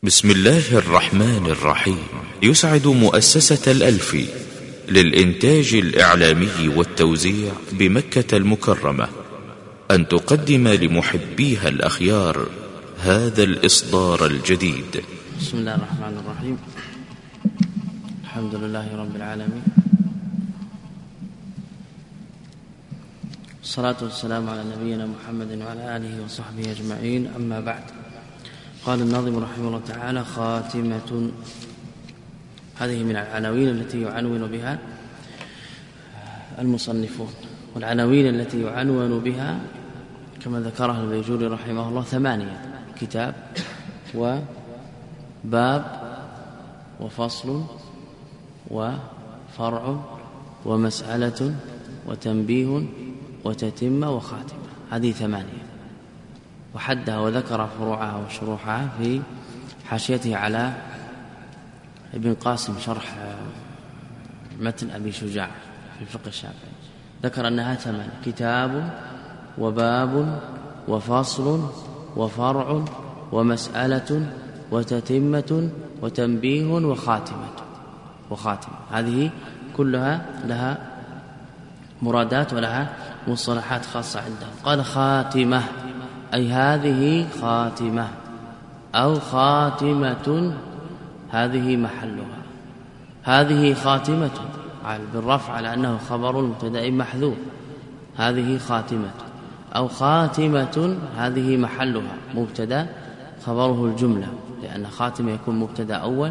بسم الله الرحمن الرحيم. يسعد مؤسسة الألفي للإنتاج الإعلامي والتوزيع بمكة المكرمة أن تقدم لمحبيها الأخيار هذا الإصدار الجديد. بسم الله الرحمن الرحيم. الحمد لله رب العالمين، الصلاة والسلام على نبينا محمد وعلى آله وصحبه أجمعين، أما بعد. قال الناظم رحمه الله تعالى: خاتمة. هذه من العناوين التي يعنون بها المصنفون، والعناوين التي يعنون بها كما ذكرها البيجوري رحمه الله 8: كتاب وباب وفصل وفرع ومسألة وتنبيه وتتمة وخاتمة. هذه 8، وحدها وذكر فروعها وشروحها في حاشيته على ابن قاسم شرح متن أبي شجاع في الفقه الشافعي. ذكر أنها 8: كتاب وباب وفصل وفرع ومسألة وتتمة وتنبيه وخاتمة. هذه كلها لها مرادات ولها مصطلحات خاصة عندهم. قال: خاتمة أي هذه خاتمة، أو خاتمة هذه محلها. هذه خاتمة بالرفع على أنه خبر مبتدأ محذوف، هذه خاتمة، أو خاتمة هذه محلها مبتدأ خبره الجملة، لأن خاتمة يكون مبتدأ أول،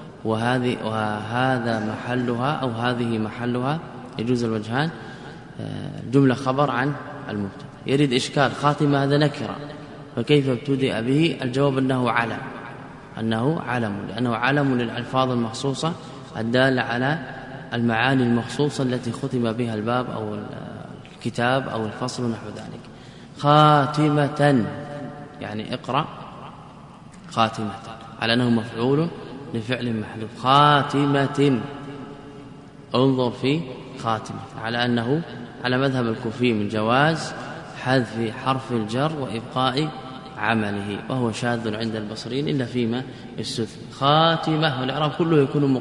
وهذا محلها أو هذه محلها، يجوز الوجهان، جملة خبر عن المبتدأ. يريد إشكال: خاتمة هذا نكرة، فكيف ابتدأ به؟ الجواب أنه علم، لأنه علم للألفاظ المخصوصة الدالة على المعاني المخصوصة التي ختم بها الباب أو الكتاب أو الفصل نحو ذلك. خاتمة يعني اقرأ خاتمة، على أنه مفعول لفعل محذوف. خاتمة انظر في خاتمة، على أنه على مذهب الكوفي من جواز حذف حرف الجر وإبقاء عمله، وهو شاذ عند البصريين إلا فيما استثنى. خاتمة والإعراب كله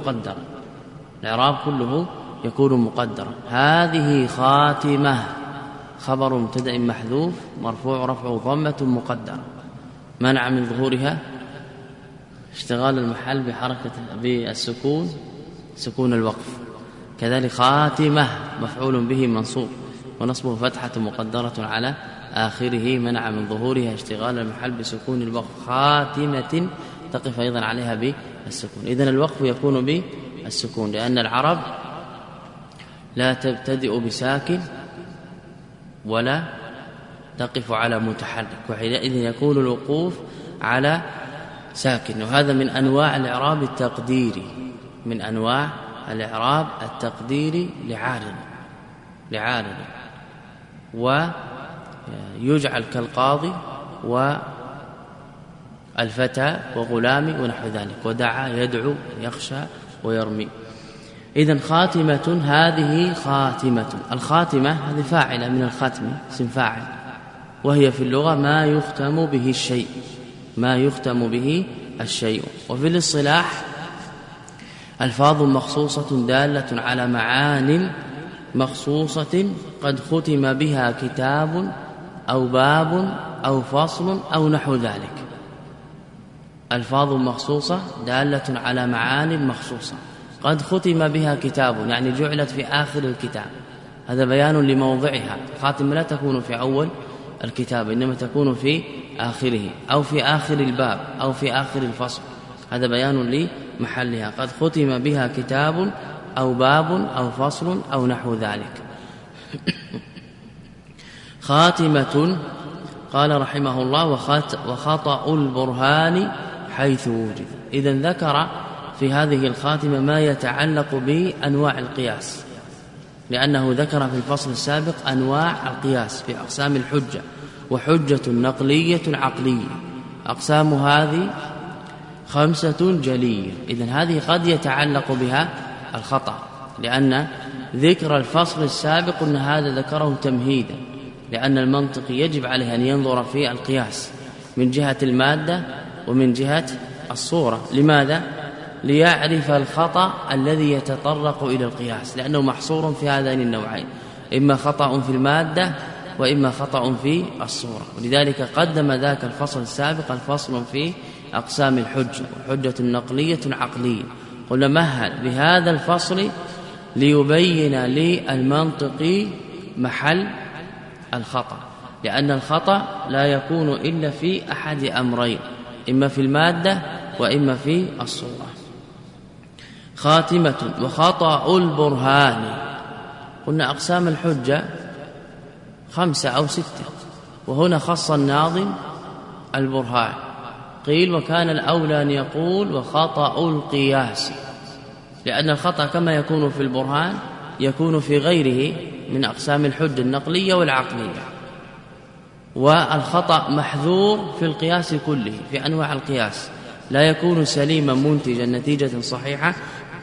يكون مقدرا. هذه خاتمة خبر مبتدأ محذوف مرفوع رفع ضمة مقدرة، منع من ظهورها اشتغال المحل بحركة بالسكون، سكون الوقف. كذلك خاتمة مفعول به منصوب ونصبه فتحة مقدرة على آخره، منع من ظهورها اشتغال المحل بسكون الوقف. خاتمة تقف أيضا عليها بالسكون. إذن الوقف يكون بالسكون، لأن العرب لا تبتدئ بساكن ولا تقف على متحرك، وحينئذ يكون الوقوف على ساكن. وهذا من أنواع الإعراب التقديري، من أنواع الإعراب التقديري لعارض، ويجعل كالقاضي والفتى وغلامي ونحو ذلك، ودعا يدعو يخشى ويرمي. إذن خاتمة هذه خاتمة. الخاتمة هذه فاعلة من الختم، اسم فاعل، وهي في اللغة ما يختم به الشيء. وفي الاصطلاح ألفاظ مخصوصة دالة على معان مخصوصة قد ختم بها كتاب أو باب أو فصل أو نحو ذلك. ألفاظ مخصوصة دالة على معان مخصوصة قد ختم بها كتاب، يعني جعلت في آخر الكتاب، هذا بيان لموضعها. خاتمة لا تكون في أول الكتاب، إنما تكون في آخره، أو في آخر الباب، أو في آخر الفصل، هذا بيان لمحلها. قد ختم بها كتاب أو باب أو فصل أو نحو ذلك. خاتمة. قال رحمه الله: وخطأ البرهان حيث وجد. إذن ذكر في هذه الخاتمة ما يتعلق بأنواع القياس، لأنه ذكر في الفصل السابق أنواع القياس في أقسام الحجة، وحجة نقلية عقلية. أقسام هذه 5 جلية. إذن هذه قد يتعلق بها الخطأ، لأن ذكر الفصل السابق أن هذا ذكره تمهيدا، لأن المنطق يجب عليه أن ينظر في القياس من جهة المادة ومن جهة الصورة. لماذا؟ ليعرف الخطأ الذي يتطرق إلى القياس، لأنه محصور في هذين النوعين، إما خطأ في المادة وإما خطأ في الصورة. ولذلك قدم ذاك الفصل السابق الفصل في أقسام الحجة، حجة نقلية عقلية. قلنا مهل بهذا الفصل ليبين للمنطقي محل الخطأ، لأن الخطأ لا يكون إلا في أحد أمرين، إما في المادة وإما في الصورة. خاتمة. وخطأ البرهان. قلنا أقسام الحجة 5 أو 6، وهنا خص الناظم البرهان. قيل وكان الأولى أن يقول وخطأ القياس، لأن الخطأ كما يكون في البرهان يكون في غيره من أقسام الحجة النقلية والعقلية، والخطأ محذور في القياس كله، في أنواع القياس لا يكون سليما منتجا نتيجة صحيحة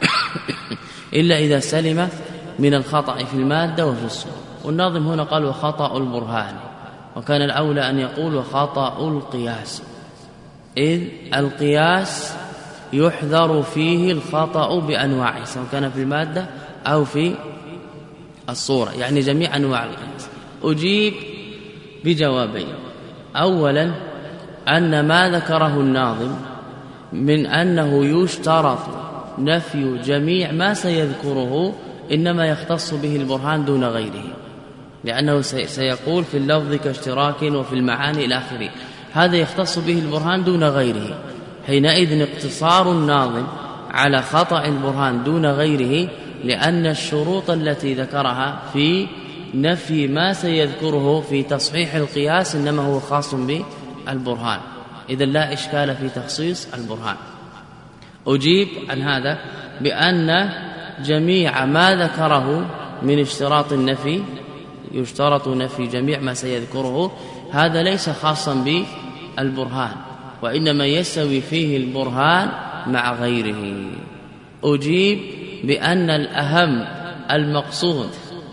إلا إذا سلم من الخطأ في المادة وفي الصورة. والناظم هنا قال وخطأ البرهان، وكان الأولى أن يقول وخطأ القياس، إذ القياس يحذر فيه الخطأ بأنواعه سواء كان في المادة أو في الصورة، يعني جميع أنواع القياس. أجيب بجوابين. أولا أن ما ذكره الناظم من أنه يشترط نفي جميع ما سيذكره إنما يختص به البرهان دون غيره، لأنه سيقول في اللفظ كاشتراك وفي المعاني إلى آخره، هذا يختص به البرهان دون غيره. حينئذ اقتصار الناظم على خطأ البرهان دون غيره، لأن الشروط التي ذكرها في نفي ما سيذكره في تصحيح القياس إنما هو خاص بالبرهان، إذن لا إشكال في تخصيص البرهان. أجيب عن هذا بأن جميع ما ذكره من اشتراط النفي، يشترط نفي جميع ما سيذكره، هذا ليس خاصا بالبرهان، وإنما يستوي فيه البرهان مع غيره. أجيب بأن الأهم المقصود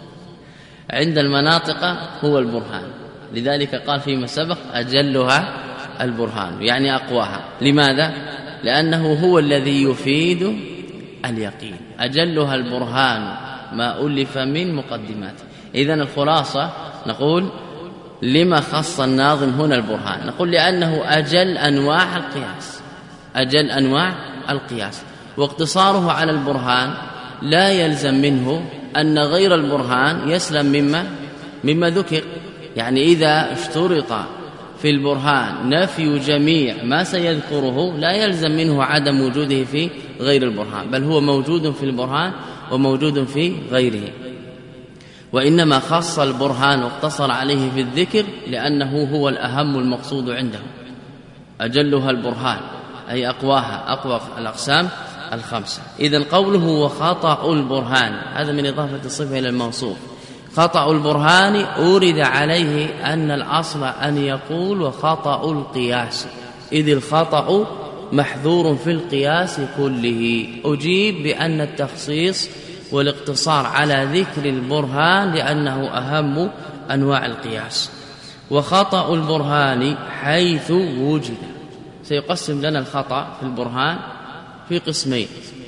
عند المناطق هو البرهان، لذلك قال فيما سبق أجلها البرهان، يعني أقواها. لماذا؟ لأنه هو الذي يفيد اليقين. أجلها البرهان ما ألف من مقدمات. إذن الخلاصة نقول لما خص الناظم هنا البرهان؟ نقول لأنه أجل أنواع القياس، أجل أنواع القياس، واقتصاره على البرهان لا يلزم منه أن غير البرهان يسلم مما ذكر. يعني إذا اشترط في البرهان نفي جميع ما سيذكره لا يلزم منه عدم وجوده في غير البرهان، بل هو موجود في البرهان وموجود في غيره، وإنما خص البرهان واقتصر عليه في الذكر لأنه هو الأهم المقصود عنده. أجلها البرهان أي أقواها، أقوى الأقسام الخمسة. إذن قوله وخطأ البرهان هذا من إضافة الصفة إلى الموصوف. خطأ البرهان أورد عليه أن الأصل أن يقول وخطأ القياس، إذ الخطأ محذور في القياس كله. أجيب بأن التخصيص والاقتصار على ذكر البرهان لأنه أهم أنواع القياس. وخطأ البرهان حيث وجد، سيقسم لنا الخطأ في البرهان في قسمين: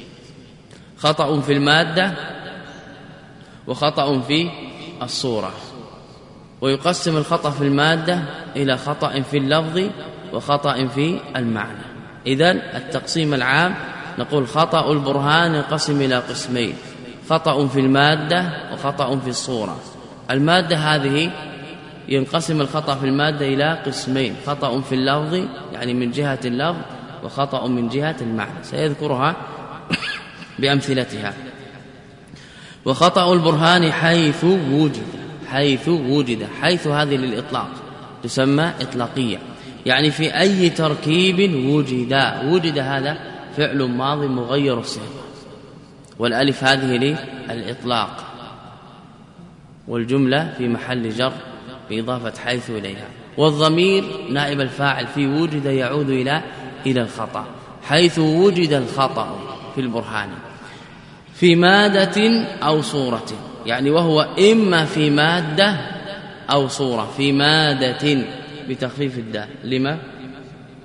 خطأ في المادة وخطأ في الصورة. ويقسم الخطأ في المادة إلى خطأ في اللفظ وخطأ في المعنى. إذن التقسيم العام نقول خطأ البرهان ينقسم إلى قسمين: خطأ في المادة وخطأ في الصورة. المادة هذه ينقسم الخطأ في المادة إلى قسمين: خطأ في اللفظ يعني من جهة اللفظ، وخطأ من جهة المعنى، سيذكرها بأمثلتها. وخطأ البرهان حيث وجد، حيث وجد، حيث هذه للإطلاق تسمى إطلاقية، يعني في أي تركيب وجد. وجد هذا فعل ماضي مغير الصيغة، والألف هذه للإطلاق، والجملة في محل جر بإضافة حيث إليها. والضمير نائب الفاعل في وجد يعود إلى الخطأ. حيث وجد الخطأ في البرهان في مادة أو صورة، يعني وهو إما في مادة أو صورة. في مادة بتخفيف الدال، لما؟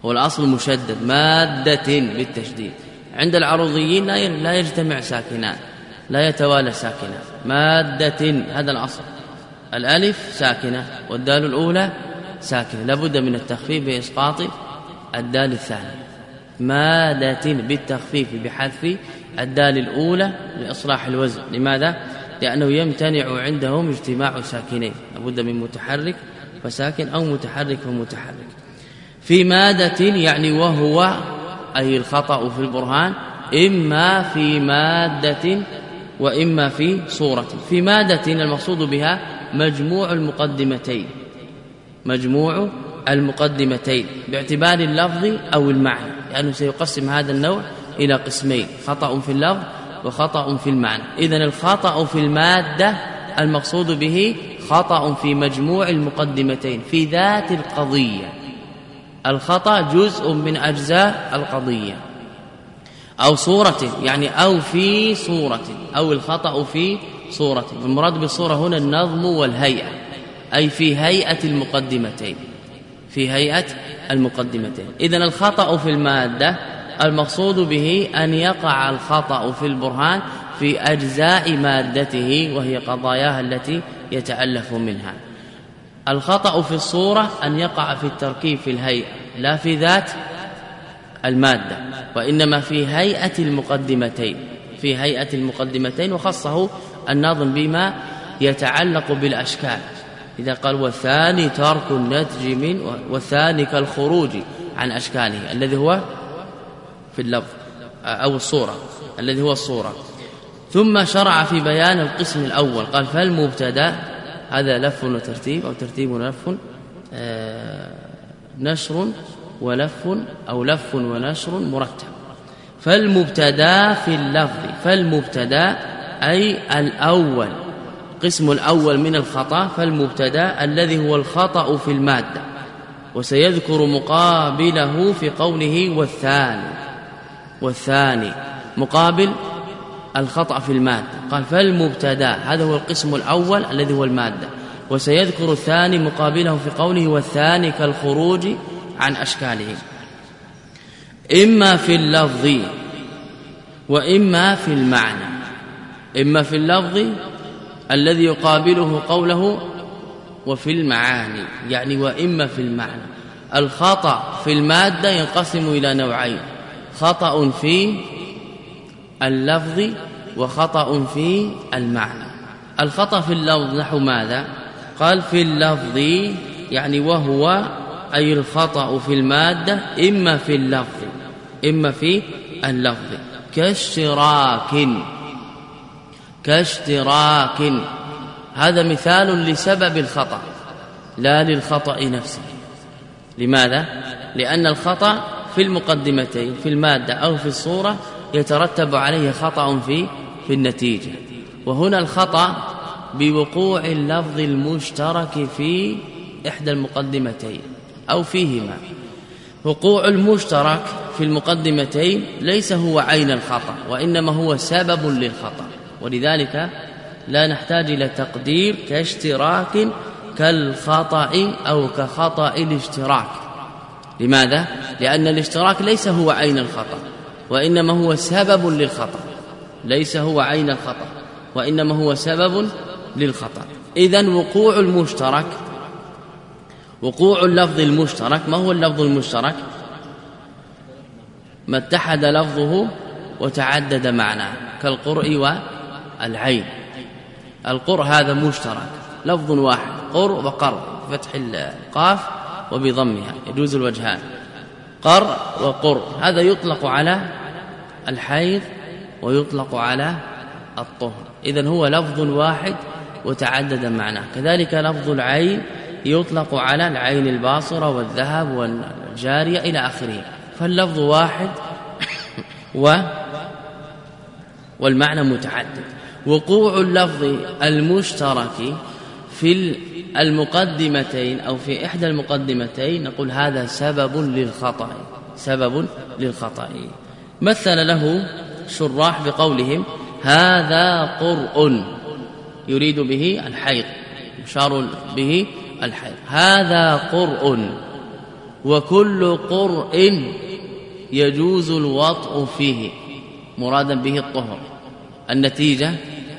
هو الأصل مشدد مادة بالتشديد. عند العروضيين لا يجتمع ساكنان، لا يتوالى ساكنان، مادة هذا الأصل. الألف ساكنة والدال الأولى ساكنة، لابد من التخفيف بإسقاط الدال الثانية. مادة بالتخفيف بحذف الدال الأولى لإصلاح الوزن. لماذا؟ لأنه يمتنع عندهم اجتماع ساكنين، لابد من متحرك فساكن أو متحرك فمتحرك. في مادة يعني وهو أي الخطأ في البرهان إما في مادة وإما في صورة. في مادة المقصود بها مجموع المقدمتين، مجموع المقدمتين باعتبار اللفظ أو المعنى، لأنه سيقسم هذا النوع إلى قسمين: خطأ في اللفظ وخطأ في المعنى. إذن الخطأ في المادة المقصود به خطأ في مجموع المقدمتين في ذات القضية. الخطأ جزء من أجزاء القضية. أو صورة يعني أو في صورة، أو الخطأ في صورة. المراد بالصورة هنا النظم والهيئة، أي في هيئة المقدمتين، في هيئة المقدمتين. إذن الخطأ في المادة المقصود به أن يقع الخطأ في البرهان في أجزاء مادته وهي قضاياها التي يتألف منها. الخطأ في الصورة أن يقع في التركيب في الهيئة لا في ذات المادة، وإنما في هيئة المقدمتين، في هيئة المقدمتين. وخصه الناظم بما يتعلق بالأشكال، إذا قال والثاني ترك النتج من، والثاني كالخروج عن أشكاله الذي هو في اللفظ أو الصورة، الذي هو الصورة. ثم شرع في بيان القسم الأول، قال فالمبتدا هذا لف وترتيب أو ترتيب ولف، نشر ولف أو لف ونشر مرتب. فالمبتدا في اللفظ، فالمبتدا أي الأول، قسم الأول من الخطأ. فالمبتدا الذي هو الخطأ في المادة، وسيذكر مقابله في قوله والثاني، والثاني مقابل الخطأ في المادة. قال فالمبتدا هذا هو القسم الأول الذي هو المادة، وسيذكر الثاني مقابله في قوله والثاني كالخروج عن أشكاله. إما في اللفظ وإما في المعنى. إما في اللفظ الذي يقابله قوله وفي المعاني، يعني وإما في المعنى. الخطأ في المادة ينقسم إلى نوعين: خطأ في اللفظ وخطأ في المعنى. الخطأ في اللفظ نحو ماذا؟ قال في اللفظ يعني وهو أي الخطأ في المادة إما في اللفظ إما في اللفظ، كاشتراك، كاشتراك. هذا مثال لسبب الخطأ لا للخطأ نفسه. لماذا؟ لأن الخطأ في المقدمتين في المادة أو في الصورة يترتب عليه خطأ في النتيجة. وهنا الخطأ بوقوع اللفظ المشترك في إحدى المقدمتين أو فيهما. وقوع المشترك في المقدمتين ليس هو عين الخطأ، وإنما هو سبب للخطأ. ولذلك لا نحتاج إلى تقدير كاشتراك كالخطأ أو كخطأ الاشتراك. لماذا؟ لأن الاشتراك ليس هو عين الخطأ، وإنما هو سبب للخطأ، ليس هو عين الخطأ وإنما هو سبب للخطأ. إذن وقوع المشترك، وقوع اللفظ المشترك، ما هو اللفظ المشترك؟ ما اتحد لفظه وتعدد معناه، كالقرء والعين. القرء هذا مشترك، لفظ واحد، قرء وقر، فتح القاف وبضمها، يجوز الوجهان، قر وقر. هذا يطلق على الحيض ويطلق على الطهر. إذن هو لفظ واحد وتعدد معناه. كذلك لفظ العين يطلق على العين الباصرة والذهب والجارية إلى آخره. فاللفظ واحد والمعنى متعدد. وقوع اللفظ المشترك في المقدمتين أو في إحدى المقدمتين نقول هذا سبب للخطأ، سبب للخطأ. مثل له شراح بقولهم هذا قرء، يريد به الحيض، يشار به الحيض. هذا قرء، وكل قرء يجوز الوطء فيه مرادا به الطهر. النتيجة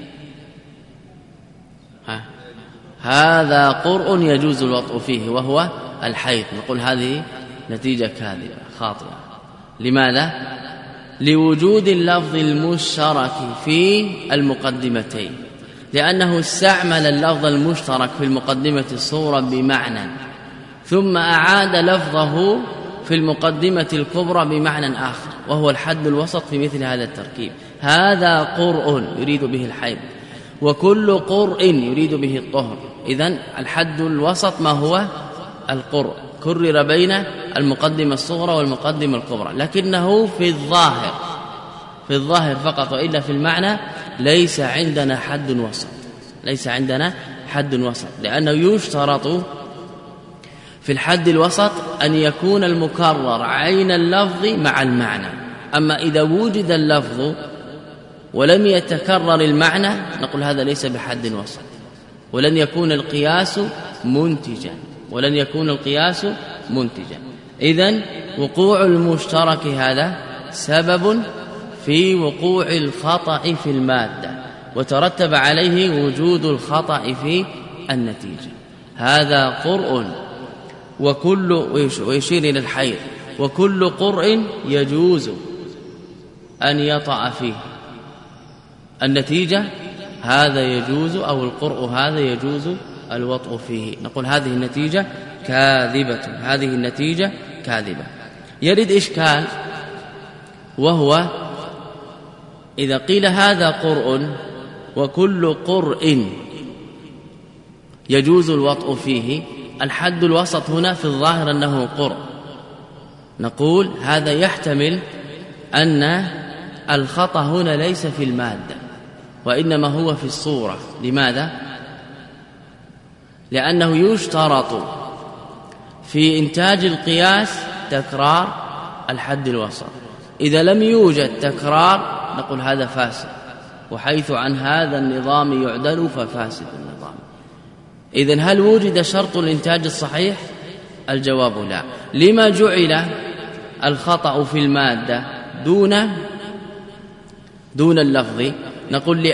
هذا قرء يجوز الوطء فيه وهو الحيض. نقول هذه نتيجة كاذبة خاطئة. لماذا؟ لوجود اللفظ المشترك في المقدمتين، لأنه استعمل اللفظ المشترك في المقدمة الصغرى بمعنى، ثم أعاد لفظه في المقدمة الكبرى بمعنى آخر وهو الحد الوسط في مثل هذا التركيب. هذا قرء يريد به الحيض، وكل قرء يريد به الطهر. إذن الحد الوسط ما هو؟ القرء، كرر بين المقدمة الصغرى والمقدمة الكبرى، لكنه في الظاهر فقط، وإلا في المعنى ليس عندنا حد وسط، ليس عندنا حد وسط، لأنه يشترط في الحد الوسط أن يكون المكرر عين اللفظ مع المعنى. أما إذا وجد اللفظ ولم يتكرر المعنى نقول هذا ليس بحد وسط، ولن يكون القياس منتجا. إذن وقوع المشترك هذا سبب في وقوع الخطأ في المادة، وترتب عليه وجود الخطأ في النتيجة. هذا قرء ويشير إلى الحيض، وكل قرء يجوز أن يطأ فيه. النتيجة هذا يجوز، أو القرء هذا يجوز الوطء فيه. نقول هذه النتيجة كاذبة. يرد إشكال، وهو إذا قيل هذا قرء وكل قرء يجوز الوطء فيه، الحد الوسط هنا في الظاهر أنه قرء، نقول هذا يحتمل أن الخطأ هنا ليس في المادة وإنما هو في الصورة. لماذا؟ لأنه يشترط في إنتاج القياس تكرار الحد الوسط. إذا لم يوجد تكرار نقول هذا فاسد، وحيث عن هذا النظام يعدل ففاسد النظام. إذن هل وجد شرط الإنتاج الصحيح؟ الجواب لا. لما جعل الخطأ في المادة دون اللفظ؟ نقول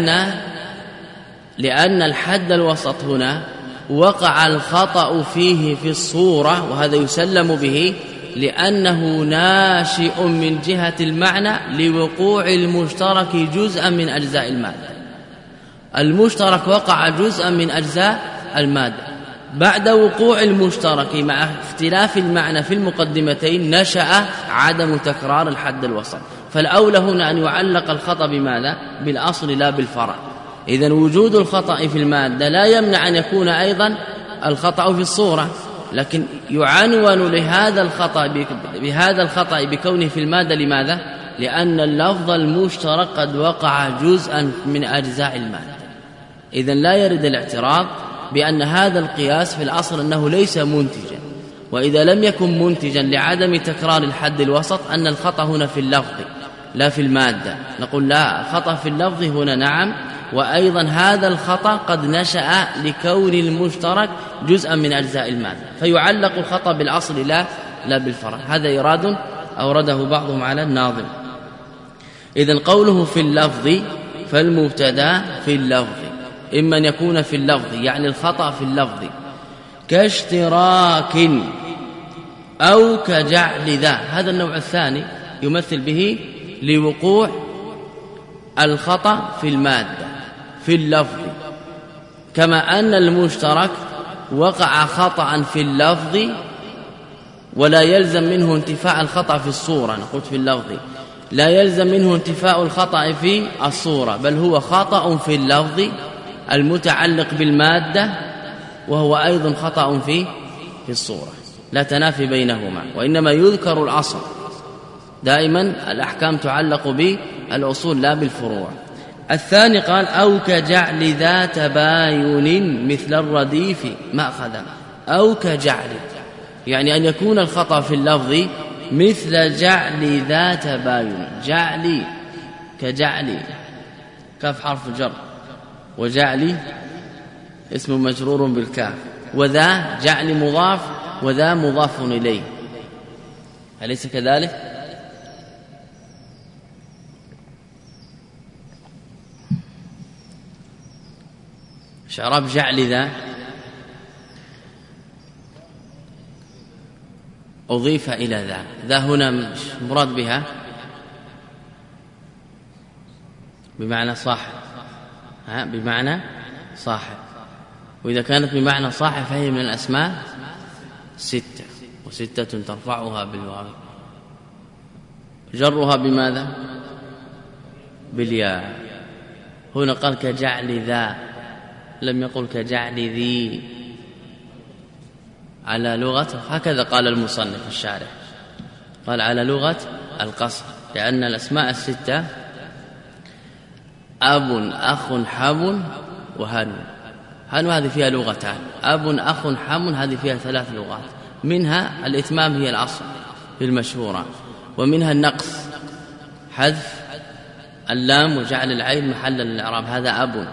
لأن الحد الوسط هنا وقع الخطأ فيه في الصورة، وهذا يسلم به لأنه ناشئ من جهة المعنى لوقوع المشترك جزءا من أجزاء المادة. المشترك وقع جزءا من أجزاء المادة، بعد وقوع المشترك مع اختلاف المعنى في المقدمتين نشأ عدم تكرار الحد الوسط. فالأولى هنا أن يعلق الخطأ بماذا؟ بالأصل لا بالفرع. إذن وجود الخطأ في المادة لا يمنع أن يكون أيضا الخطأ في الصورة، لكن يعنون لهذا الخطأ بهذا الخطأ بكونه في المادة. لماذا؟ لأن اللفظ المشترك قد وقع جزءا من أجزاء المادة. إذن لا يرد الاعتراض بأن هذا القياس في الأصل أنه ليس منتجا، وإذا لم يكن منتجا لعدم تكرار الحد الوسط أن الخطأ هنا في اللفظ لا في المادة. نقول لا، الخطأ في اللفظ هنا نعم، وأيضا هذا الخطأ قد نشأ لكون المشترك جزءا من أجزاء المادة، فيعلق الخطأ بالأصل لا بالفرع. هذا إيراد أورده بعضهم على الناظم. إذن قوله في اللفظ فالمبتدا في اللفظ إما أن يكون في اللفظ يعني الخطأ في اللفظ كاشتراك أو كجعل ذا، هذا النوع الثاني يمثل به لوقوع الخطأ في المادة في اللفظ، كما أن المشترك وقع خطأ في اللفظ ولا يلزم منه انتفاء الخطأ في الصورة. نقول في اللفظ لا يلزم منه انتفاء الخطأ في الصورة، بل هو خطأ في اللفظ المتعلق بالمادة وهو أيضا خطأ في الصورة، لا تنافي بينهما، وإنما يذكر الأصل. دائما الأحكام تعلق بالأصول لا بالفروع. الثاني قال أو كجعل ذا تباين مثل الرديف مأخذا، أو كجعل يعني أن يكون الخطأ في اللفظ مثل جعل ذا تباين. جعل كجعل كاف حرف الجر، وجعل اسم مجرور بالكاف، وذا جعل مضاف وذا مضاف إليه. أليس كذلك؟ إعراب جعل ذا أضيف إلى ذا هنا مراد بها بمعنى صاحب، بمعنى صاحب، وإذا كانت بمعنى صاحب فهي من الأسماء 6 و6 ترفعها بالواو. جرها بماذا؟ بالياء. هنا قال كجعل ذا، لم يقل كجعل ذي، على لغة، هكذا قال المصنف الشارح، قال على لغة القصر، لأن الأسماء 6 أب أخ حم وهن. هن هذه فيها لغتان، أب أخ حم هذه فيها 3 لغات، منها الإتمام هي الأصل في المشهورة، ومنها النقص حذف اللام وجعل العين محلا للإعراب، هذا أب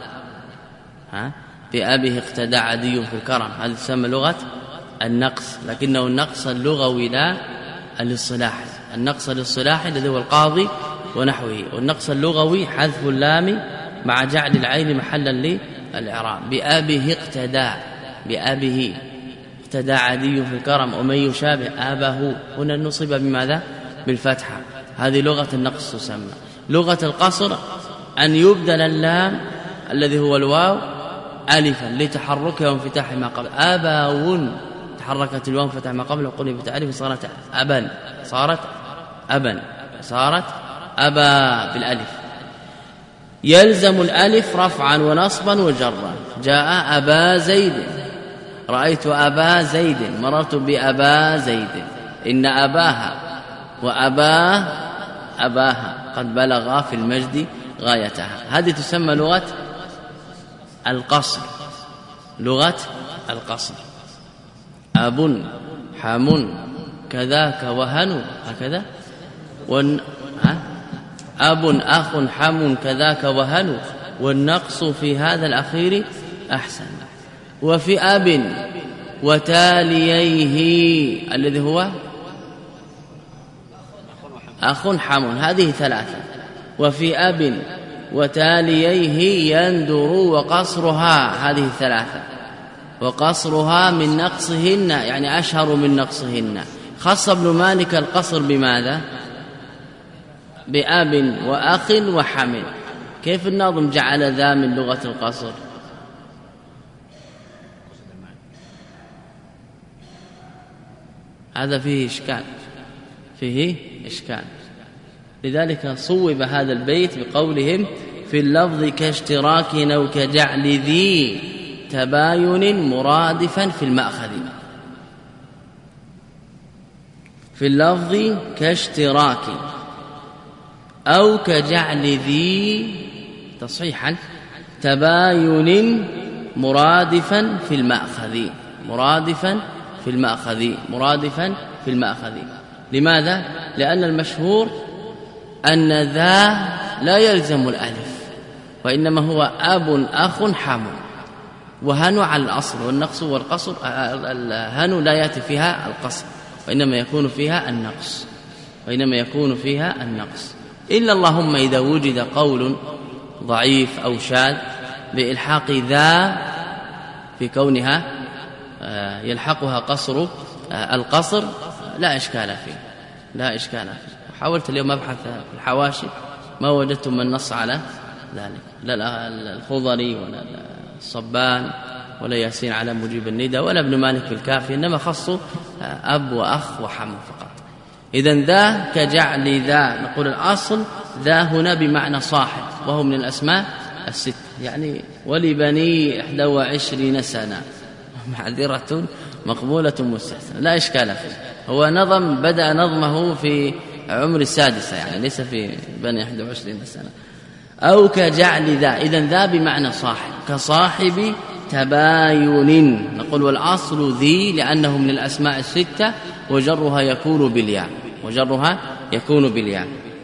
بأبه اقتدى عدي في الكرم، هذه تسمى لغة النقص، لكنه النقص اللغوي لا الاصطلاحي. النقص الاصطلاحي الذي هو القاضي ونحوه، والنقص اللغوي حذف اللام مع جعل العين محلا للإعراب. بأبه اقتدى، بأبه اقتدى عدي في الكرم، ومن يشابه أبه، هنا نصب بماذا؟ بالفتحة، هذه لغة النقص تسمى. لغة القصر أن يبدل اللام الذي هو الواو ألفا لتحركها وانفتاح ما قبل. أباون، تحركت الواو وانفتح ما قبل وقل بتعريف صارت أبا، صارت أبا، صارت أبا بالألف. يلزم الألف رفعا ونصبا وجرا. جاء أبا زيد، رأيت أبا زيد، مررت بأبا زيد، إن أباها وأباه أباها قد بلغا في المجد غايتها. هذه تسمى لغة القصر، لغة القصر. أب حم كذاك وهن، هكذا أب أخ حم كذاك وهن، والنقص في هذا الأخير أحسن. وفي أب وتاليه الذي هو أخ حم، هذه 3. وفي أب وتاليه يندر وقصرها، هذه 3. وقصرها من نقصهن، يعني أشهر من نقصهن. خص ابن مالك القصر بماذا؟ بأب وأخ وحمل. كيف الناظم جعل ذا من لغة القصر؟ هذا فيه إشكال، فيه إشكال. لذلك صوب هذا البيت بقولهم في اللفظ كاشتراك أو كجعل ذي تباين مرادفا في المأخذ. في اللفظ كاشتراك أو كجعل ذي تصحيحا تباين مرادفا في المأخذ، مرادفا في المأخذ، مرادفا في المأخذ. لماذا؟ لأن المشهور أن ذا لا يلزم الألف، وإنما هو أب أخ حم، وهن على الأصل، والنقص والقصر الهن لا يأتي فيها القصر، وإنما يكون فيها النقص، وإنما يكون فيها النقص، إلا اللهم إذا وجد قول ضعيف أو شاذ بإلحاق ذا في كونها يلحقها قصر القصر لا إشكال فيه، لا إشكال فيه. حاولت اليوم أبحث في الحواشي ما وجدت من نص على ذلك، لا الخضري ولا الصبان ولا ياسين على مجيب الندى ولا ابن مالك في الكافي، إنما خصوا أب وأخ وحم فقط. إذن ذا كجعل ذا، نقول الأصل ذا هنا بمعنى صاحب، وهو من الأسماء 6، يعني ولبني 21 سنة، معذرة مقبولة مستحسنة، لا إشكال فيه. هو نظم بدأ نظمه في عمر 6، يعني ليس في بني 21 سنة. أو كجعل ذا، إذن ذا بمعنى صاحب، كصاحب تباين، نقول والأصل ذي لأنه من الأسماء 6 وجرها يكون بالياء، وجرها يكون بالياء.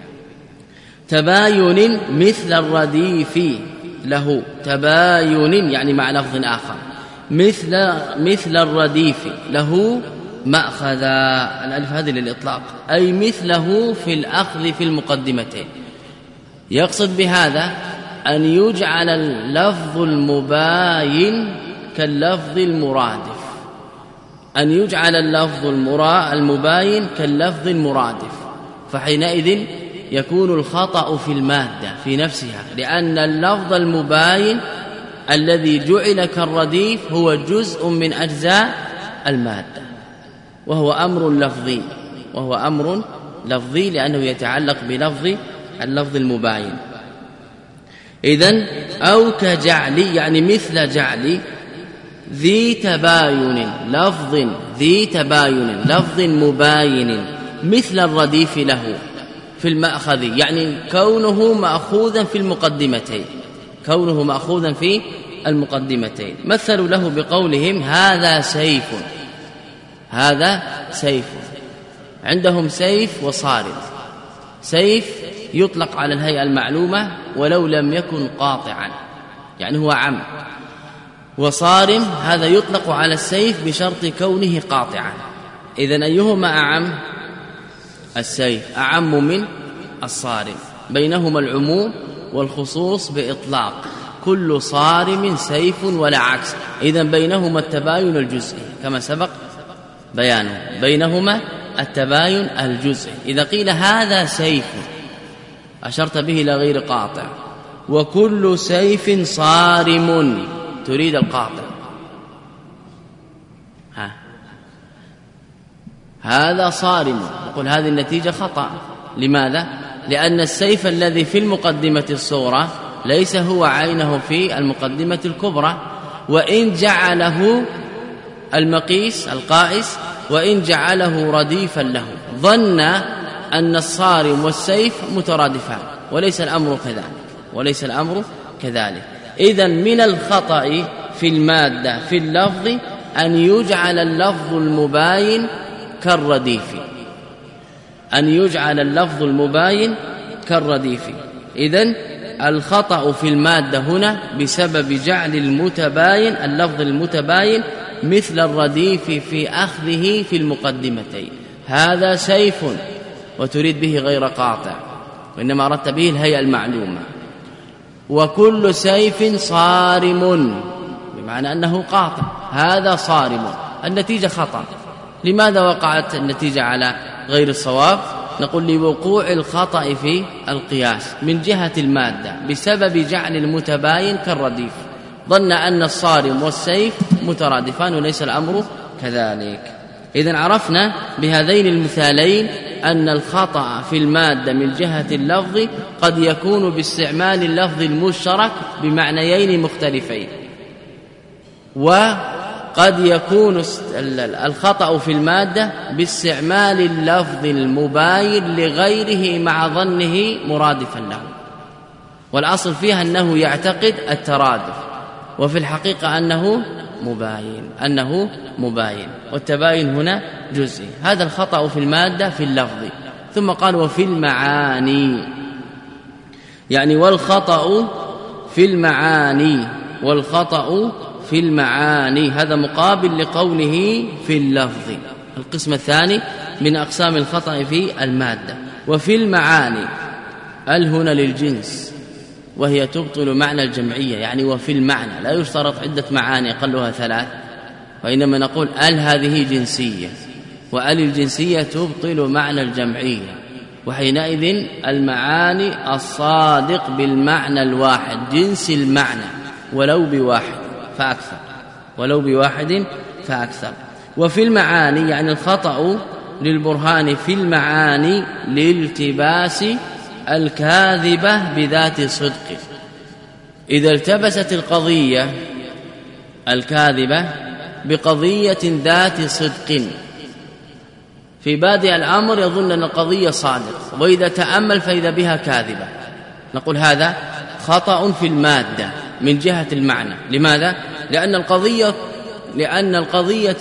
تباين مثل الرديف له، تباين يعني مع لفظ آخر، مثل الرديف له مأخذ الألف هذه للإطلاق أي مثله في الأخذ في المقدمتين. يقصد بهذا أن يجعل اللفظ المباين كاللفظ المرادف، أن يجعل اللفظ المباين كاللفظ المرادف، فحينئذ يكون الخطأ في المادة في نفسها، لأن اللفظ المباين الذي جعل كالرديف هو جزء من أجزاء المادة، وهو أمر لفظي لأنه يتعلق بلفظ اللفظ المباين. إذن أو كجعل يعني مثل جعل ذي تباين لفظ مباين مثل الرديف له في المأخذ، يعني كونه مأخوذا في المقدمتين. مثلوا له بقولهم هذا سيف. عندهم سيف وصارم. سيف يطلق على الهيئة المعلومة ولو لم يكن قاطعا، يعني هو عم. وصارم هذا يطلق على السيف بشرط كونه قاطعا. إذن أيهما أعم؟ السيف أعم من الصارم، بينهما العموم والخصوص بإطلاق، كل صارم سيف ولا عكس. إذن بينهما التباين الجزئي كما سبق بيانه، بينهما التباين الجزئي. إذا قيل هذا سيف أشرت به إلى غير قاطع، وكل سيف صارم تريد القاطع، هذا صارم، نقول هذه النتيجة خطأ. لماذا؟ لأن السيف الذي في المقدمة الصغرى ليس هو عينه في المقدمة الكبرى، وإن جعله المقيس القائس وإن جعله رديفا له ظن أن الصارم والسيف مترادفان، وليس الأمر كذلك. إذن من الخطأ في المادة في اللفظ أن يجعل اللفظ المباين كالرديف، إذن الخطأ في المادة هنا بسبب جعل اللفظ المتباين مثل الرديف في أخذه في المقدمتين. هذا سيف وتريد به غير قاطع، وإنما أردت به الهيئة المعلومة. وكل سيف صارم بمعنى أنه قاطع، هذا صارم، النتيجة خطأ. لماذا وقعت النتيجة على غير الصواب؟ نقول لوقوع الخطأ في القياس من جهة المادة بسبب جعل المتباين كالرديف، ظن أن الصارم والسيف مترادفان وليس الأمر كذلك. إذن عرفنا بهذين المثالين أن الخطأ في المادة من جهة اللفظ قد يكون باستعمال اللفظ المشترك بمعنيين مختلفين، وقد يكون الخطأ في المادة باستعمال اللفظ المباين لغيره مع ظنه مرادفا له، والأصل فيها أنه يعتقد الترادف، وفي الحقيقة أنه مباين، والتباين هنا جزئي. هذا الخطأ في المادة في اللفظ. ثم قال وفي المعاني، يعني والخطأ في المعاني هذا مقابل لقوله في اللفظ. القسم الثاني من أقسام الخطأ في المادة. وفي المعاني هنا للجنس، وهي تبطل معنى الجمعية، يعني وفي المعنى لا يشترط عدة معاني أقلها 3، وإنما نقول هذه جنسية، الجنسية تبطل معنى الجمعية، وحينئذ المعاني الصادق بالمعنى الواحد جنس المعنى ولو بواحد فأكثر. وفي المعاني يعني الخطأ للبرهان في المعاني لالتباس الكاذبة بذات صدق. إذا التبست القضية الكاذبة بقضية ذات صدق، في بادئ الأمر يظن أن القضية صادق، وإذا تأمل فإذا بها كاذبة، نقول هذا خطأ في المادة من جهة المعنى. لماذا؟ لأن القضية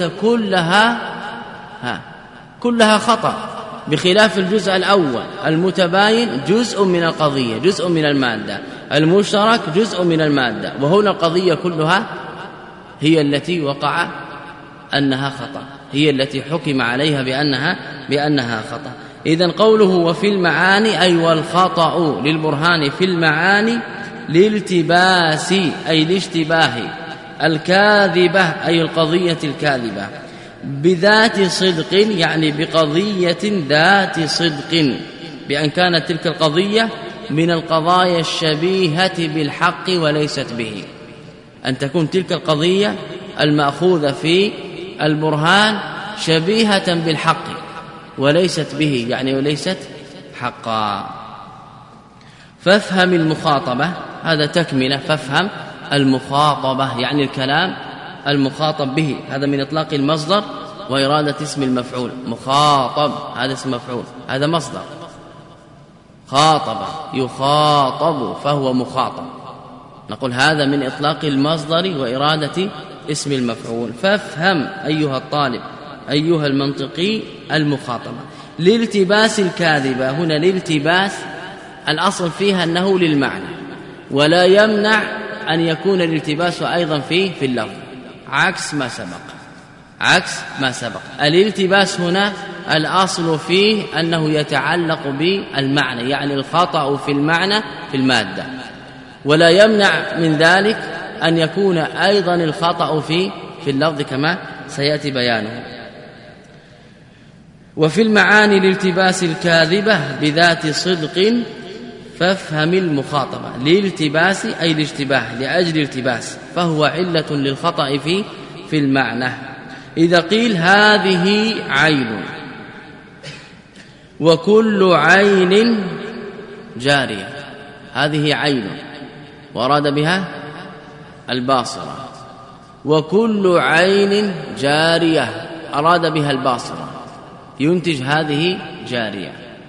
كلها خطأ، بخلاف الجزء الأول المتباين جزء من القضية، جزء من المادة، المشترك جزء من المادة، وهنا القضية كلها هي التي وقع أنها خطأ. هي التي حكم عليها بأنها خطأ. إذن قوله وفي المعاني أي والخطأ للبرهان في المعاني لالتباس أي لاشتباه الكاذبة أي القضية الكاذبة بذات صدق يعني بقضية ذات صدق بأن كانت تلك القضية من القضايا الشبيهة بالحق وليست به، أن تكون تلك القضية المأخوذة في البرهان شبيهة بالحق وليست به يعني وليست حقا. فافهم المخاطبة، هذا تكملة، فافهم المخاطبة يعني الكلام المخاطب به، هذا من إطلاق المصدر وإرادة اسم المفعول. مخاطب هذا اسم مفعول، هذا مصدر. خاطب يخاطب فهو مخاطب، نقول هذا من إطلاق المصدر وإرادة اسم المفعول. فافهم أيها الطالب أيها المنطقي المخاطبة. لالتباس الكاذبة، هنا الالتباس الأصل فيها أنه للمعنى، ولا يمنع أن يكون الالتباس أيضا في اللفظ عكس ما سبق. الالتباس هنا الأصل فيه أنه يتعلق بالمعنى، يعني الخطأ في المعنى في المادة، ولا يمنع من ذلك أن يكون أيضا الخطأ في اللفظ كما سيأتي بيانه. وفي المعاني الالتباس الكاذبة بذات صدق فافهم المخاطبة. لالتباس أي الاشتباه لأجل التباس، فهو علة للخطأ في المعنى. إذا قيل هذه عين وكل عين جارية، هذه عين وأراد بها الباصرة، وكل عين جارية أراد بها الباصرة، ينتج هذه جارية.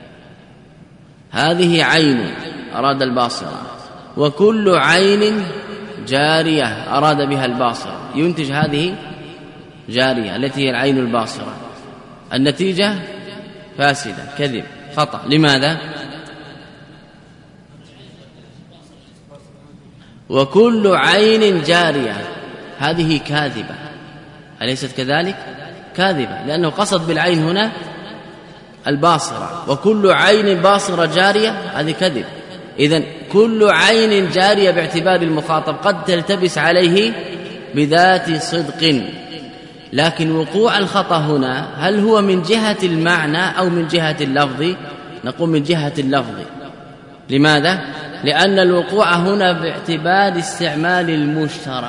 هذه عين أراد الباصرة، وكل عين جارية أراد بها الباصرة، ينتج هذه جارية التي هي العين الباصرة. النتيجة فاسدة، كذب، خطأ. لماذا؟ وكل عين جارية هذه كاذبة، أليست كذلك؟ كاذبة، لأنه قصد بالعين هنا الباصرة، وكل عين باصرة جارية هذه كذب. إذن كل عين جارية باعتبار المخاطب قد تلتبس عليه بذات صدق، لكن وقوع الخطأ هنا هل هو من جهة المعنى أو من جهة اللفظ؟ نقول من جهة اللفظ. لماذا؟ لأن الوقوع هنا باعتبار استعمال المشترك،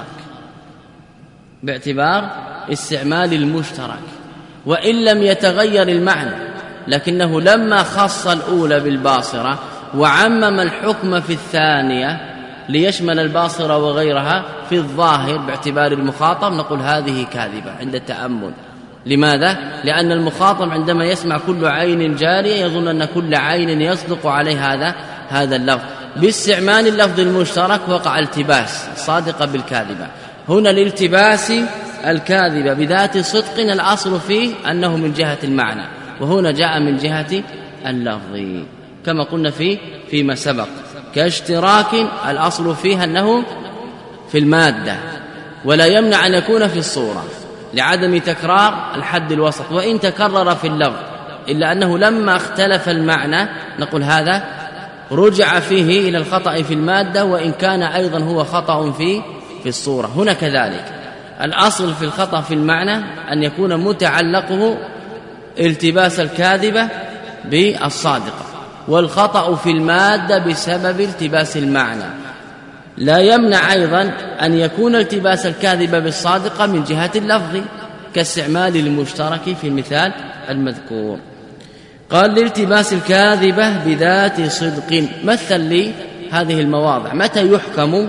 باعتبار استعمال المشترك، وإن لم يتغير المعنى، لكنه لما خص الأولى بالباصرة وعمم الحكم في الثانية ليشمل الباصرة وغيرها في الظاهر باعتبار المخاطب، نقول هذه كاذبة عند التأمل. لماذا؟ لأن المخاطب عندما يسمع كل عين جارية يظن أن كل عين يصدق عليه هذا اللفظ، باستعمال اللفظ المشترك وقع التباس صادقة بالكاذبة. هنا الالتباس الكاذبة بذات صدق الأصل فيه أنه من جهة المعنى، وهنا جاء من جهة اللفظ كما قلنا فيما سبق. كاشتراك الأصل فيها أنه في المادة، ولا يمنع أن يكون في الصورة لعدم تكرار الحد الوسط، وإن تكرر في اللفظ، إلا أنه لما اختلف المعنى نقول هذا رجع فيه إلى الخطأ في المادة، وإن كان أيضا هو خطأ في الصورة. هنا كذلك الأصل في الخطأ في المعنى أن يكون متعلقه التباس الكاذبة بالصادقة، والخطأ في المادة بسبب التباس المعنى. لا يمنع أيضا أن يكون التباس الكاذبة بالصادقة من جهة اللفظ كاستعمال المشترك في المثال المذكور. قال لالتباس الكاذبة بذات صدق. مثل لي هذه المواضع متى يحكم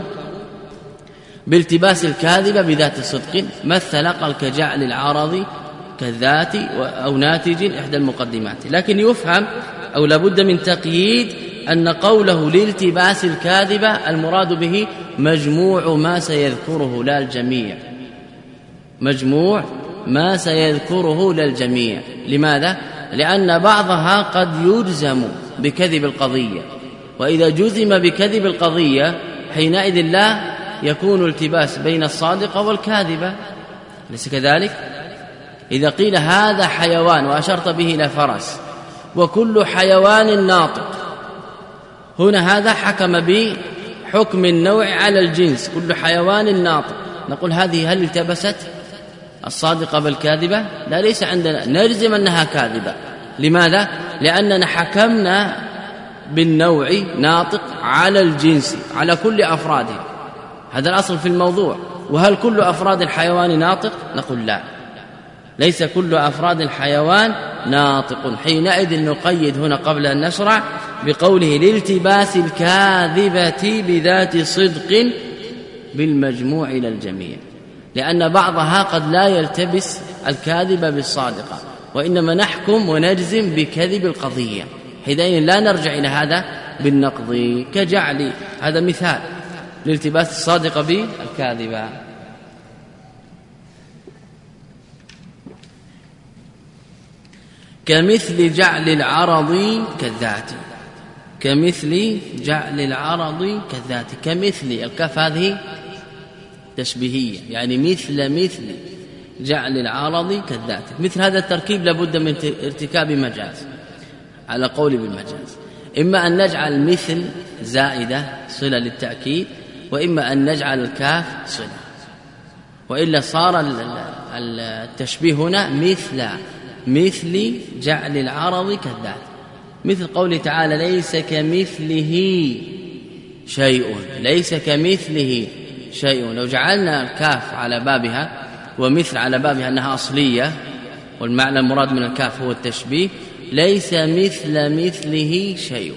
بالتباس الكاذبة بذات صدق. مثل قال كجعل العرض كالذات أو ناتج إحدى المقدمات، لكن يفهم أو لابد من تقييد أن قوله لالتباس الكاذبة المراد به مجموع ما سيذكره لا الجميع، مجموع ما سيذكره لا الجميع. لماذا؟ لأن بعضها قد يجزم بكذب القضية، وإذا جزم بكذب القضية حينئذ لا يكون التباس بين الصادقة والكاذبة، ليس كذلك؟ إذا قيل هذا حيوان وأشرت به إلى فرس وكل حيوان ناطق، هنا هذا حكم بحكم النوع على الجنس، كل حيوان ناطق. نقول هذه هل التبست الصادقة بالكاذبة؟ لا، ليس عندنا، نجزم أنها كاذبة. لماذا؟ لأننا حكمنا بالنوع ناطق على الجنس، على كل أفراده، هذا الأصل في الموضوع. وهل كل أفراد الحيوان ناطق؟ نقول لا، ليس كل أفراد الحيوان ناطق. حينئذ نقيد هنا قبل أن نشرع بقوله لالتباس الكاذبة بذات صدق بالمجموع إلى الجميع، لأن بعضها قد لا يلتبس الكاذبة بالصادقة، وإنما نحكم ونجزم بكذب القضية. حينئذ لا نرجع إلى هذا بالنقض، كجعل هذا مثال لالتباس الصادقة بالكاذبة. كمثل جعل العرض كالذات، كمثل جعل العرض كالذات. كمثل الكاف هذه تشبيهية، يعني مثل جعل العرض كالذات. مثل هذا التركيب لابد من ارتكاب مجاز على قول بالمجاز، إما أن نجعل مثل زائدة صلة للتأكيد، وإما أن نجعل الكاف صلة، وإلا صار التشبيه هنا مثل جعل العرض كالذات. مثل قوله تعالى ليس كمثله شيء، ليس كمثله شيء. لو جعلنا الكاف على بابها ومثل على بابها أنها أصلية، والمعنى المراد من الكاف هو التشبيه، ليس مثله شيء،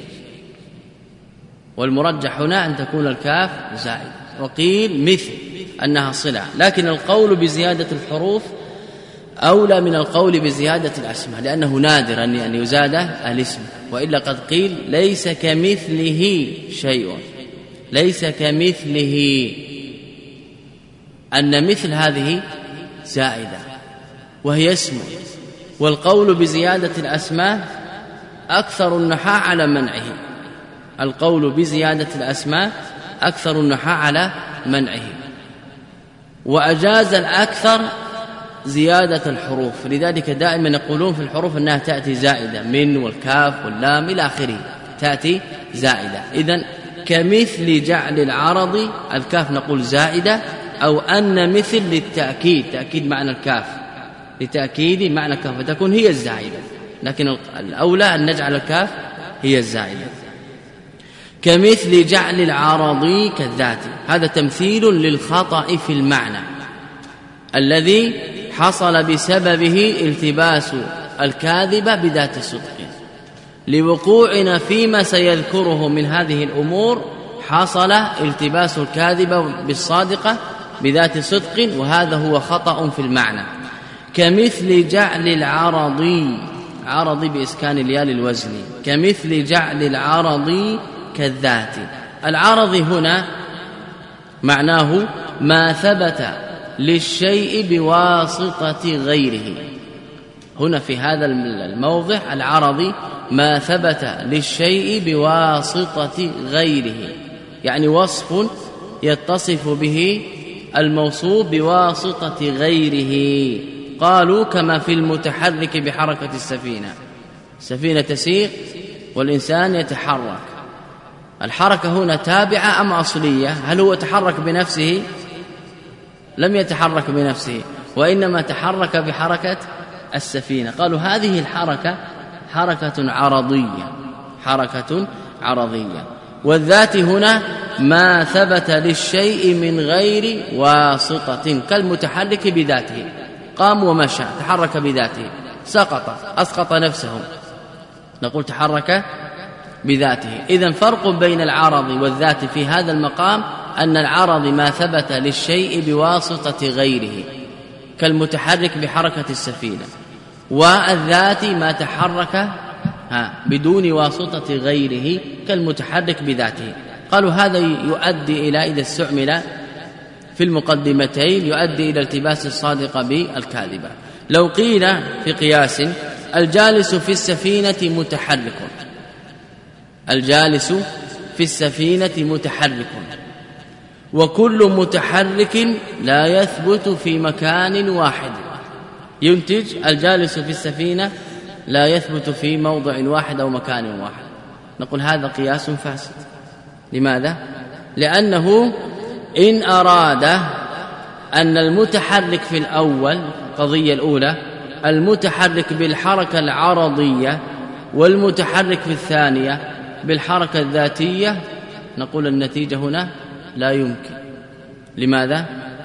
والمرجح هنا أن تكون الكاف زائد. وقيل مثل أنها صلة، لكن القول بزيادة الحروف أولى من القول بزيادة الأسماء، لأنه نادر أن يزاد الاسم، وإلا قد قيل ليس كمثله شيء، ليس كمثله، أن مثل هذه زائدة وهي اسم. والقول بزيادة الأسماء أكثر النحاة على منعه، القول بزيادة الأسماء أكثر النحاة على منعه، وأجاز الأكثر زيادة الحروف. لذلك دائما يقولون في الحروف أنها تأتي زائدة، من والكاف واللام إلى آخره تأتي زائدة. إذن كمثل جعل العرض الكاف نقول زائدة، أو أن مثل للتأكيد، تأكيد معنى الكاف، لتأكيد معنى الكاف فتكون هي الزائدة، لكن الأولى أن نجعل الكاف هي الزائدة. كمثل جعل العرض كالذات، هذا تمثيل للخطأ في المعنى الذي حصل بسببه التباس الكاذبة بذات الصدق، لوقوعنا فيما سيذكره من هذه الأمور حصل التباس الكاذبة بالصادقة بذات صدق، وهذا هو خطأ في المعنى. كمثل جعل العرض، عرض بإسكان الياء للوزن، كمثل جعل العرض كالذات. العرض هنا معناه ما ثبت للشيء بواسطة غيره. هنا في هذا الموضع العرض ما ثبت للشيء بواسطة غيره، يعني وصف يتصف به الموصوف بواسطة غيره. قالوا كما في المتحرك بحركة السفينة، السفينة تسير والإنسان يتحرك، الحركة هنا تابعة أم أصلية؟ هل هو تحرك بنفسه؟ لم يتحرك بنفسه، وإنما تحرك بحركة السفينة. قالوا هذه الحركة حركة عرضية، حركة عرضية. والذات هنا ما ثبت للشيء من غير واسطة، كالمتحرك بذاته، قام ومشى تحرك بذاته، سقط أسقط نفسه، نقول تحرك بذاته. إذن فرق بين العرض والذات في هذا المقام أن العرض ما ثبت للشيء بواسطة غيره كالمتحرك بحركة السفينة، والذات ما تحرك بدون واسطة غيره كالمتحرك بذاته. قالوا هذا يؤدي إلى، إذا استعمل في المقدمتين، يؤدي إلى التباس الصادقة بالكاذبة. لو قيل في قياس الجالس في السفينة متحرك، الجالس في السفينة متحرك، وكل متحرك لا يثبت في مكان واحد، ينتج الجالس في السفينة لا يثبت في موضع واحد أو مكان واحد، نقول هذا قياس فاسد. لماذا؟ لأنه إن أراد أن المتحرك في الأول، القضية الأولى، المتحرك بالحركة العرضية والمتحرك في الثانية بالحركة الذاتية، نقول النتيجة هنا لا يمكن. لماذا؟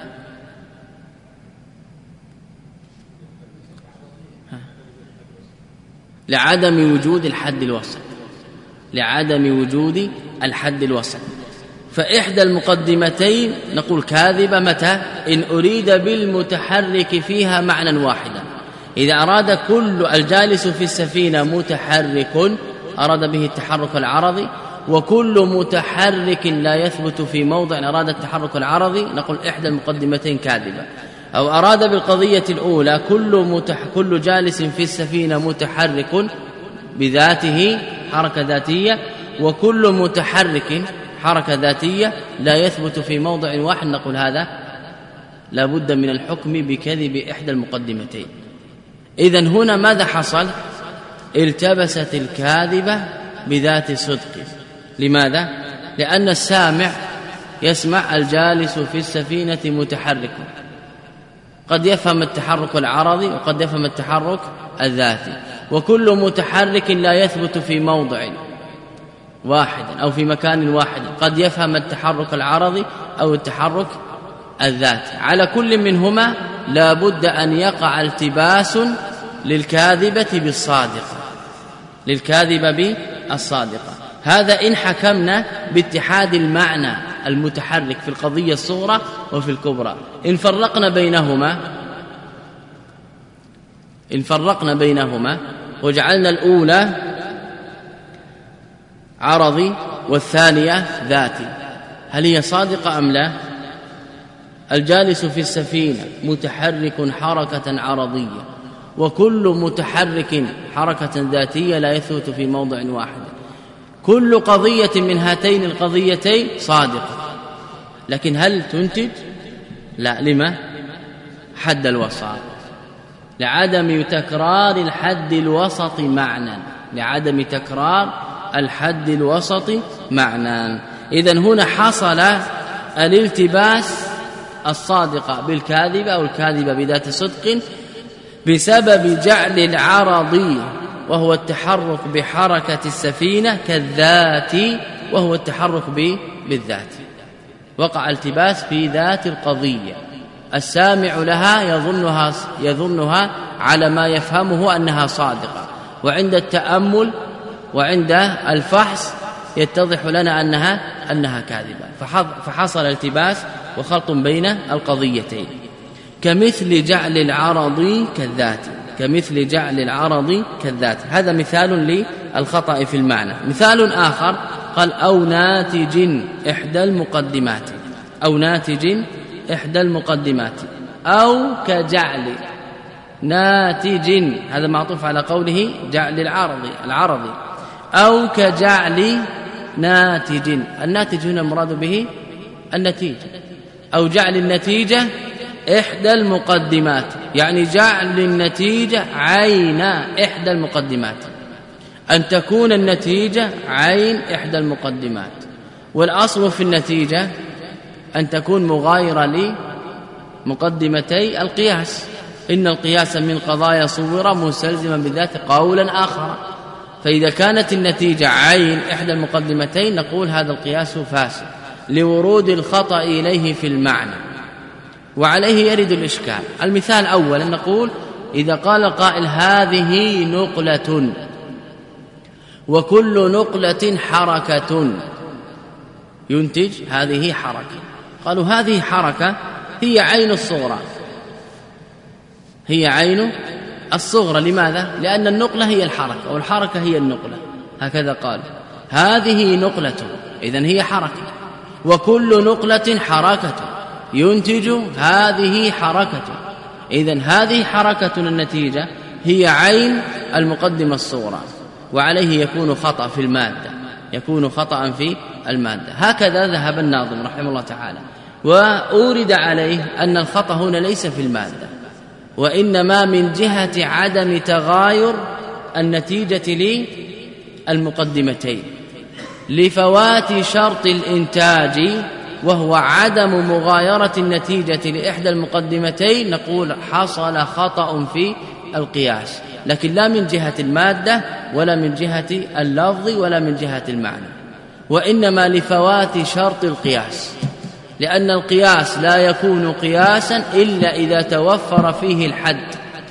لعدم وجود الحد الوسط، لعدم وجود الحد الوسط. فإحدى المقدمتين نقول كاذبة متى؟ إن أريد بالمتحرك فيها معنى واحدا. إذا أراد كل الجالس في السفينة متحرك أراد به التحرك العرضي، وكل متحرك لا يثبت في موضع أراد التحرك العرضي، نقول إحدى المقدمتين كاذبة. أو أراد بالقضية الأولى كل جالس في السفينة متحرك بذاته حركة ذاتية، وكل متحرك حركة ذاتية لا يثبت في موضع واحد، نقول هذا لا بد من الحكم بكذب إحدى المقدمتين. إذن هنا ماذا حصل؟ التبست الكاذبة بذات صدق. لماذا؟ لأن السامع يسمع الجالس في السفينة متحرك، قد يفهم التحرك العرضي وقد يفهم التحرك الذاتي، وكل متحرك لا يثبت في موضع واحد أو في مكان واحد، قد يفهم التحرك العرضي أو التحرك الذاتي. على كل منهما لا بد أن يقع التباس للكاذبة بالصادقة، للكاذبة بالصادقة. هذا إن حكمنا باتحاد المعنى المتحرك في القضية الصغرى وفي الكبرى. إن فرقنا بينهما وجعلنا الأولى عرضي والثانية ذاتي، هل هي صادقة أم لا؟ الجالس في السفينة متحرك حركة عرضية، وكل متحرك حركة ذاتية لا يثبت في موضع واحد. كل قضية من هاتين القضيتين صادقة، لكن هل تنتج؟ لا. لما؟ حد الوسط، لعدم تكرار الحد الوسط معنى، لعدم تكرار الحد الوسط معنى. إذن هنا حصل الالتباس الصادقة بالكاذبة أو الكاذبة بذات صدق بسبب جعل العرضي وهو التحرك بحركة السفينة كالذات وهو التحرك بالذات. وقع التباس في ذات القضية، السامع لها يظنها على ما يفهمه أنها صادقة، وعند التأمل وعند الفحص يتضح لنا أنها كاذبة، فحصل التباس وخلط بين القضيتين. كمثل جعل العرض كالذات، كمثل جعل العرض كالذات، هذا مثال للخطأ في المعنى. مثال آخر قال أو ناتج إحدى المقدمات، أو ناتج إحدى المقدمات، أو كجعل ناتج، هذا معطوف على قوله جعل العرض، أو كجعل ناتج. الناتج هنا مراد به النتيجة، أو جعل النتيجة إحدى المقدمات، يعني جعل النتيجة عين إحدى المقدمات، أن تكون النتيجة عين إحدى المقدمات. والأصل في النتيجة أن تكون مغايرة لمقدمتي القياس، إن القياس من قضايا صور مستلزما بالذات قولا آخر. فإذا كانت النتيجة عين إحدى المقدمتين نقول هذا القياس فاسد لورود الخطأ إليه في المعنى، وعليه يرد الإشكال. المثال أولا نقول إذا قال القائل هذه نقلة وكل نقلة حركة، ينتج هذه حركة. قالوا هذه حركة هي عين الصغرى، هي عين الصغرى. لماذا؟ لأن النقلة هي الحركة والحركة هي النقلة، هكذا قال هذه نقلة، إذن هي حركة، وكل نقلة حركة ينتج هذه حركة، إذن هذه حركة النتيجة هي عين المقدمة الصغرى، وعليه يكون خطأ في المادة، يكون خطأ في المادة. هكذا ذهب الناظم رحمه الله تعالى، وأورد عليه أن الخطأ هنا ليس في المادة، وإنما من جهة عدم تغاير النتيجة للمقدمتين لفوات شرط الإنتاج وهو عدم مغايرة النتيجة لإحدى المقدمتين. نقول حصل خطأ في القياس، لكن لا من جهة المادة ولا من جهة اللفظ ولا من جهة المعنى، وإنما لفوات شرط القياس، لأن القياس لا يكون قياسا إلا إذا توفر فيه الحد.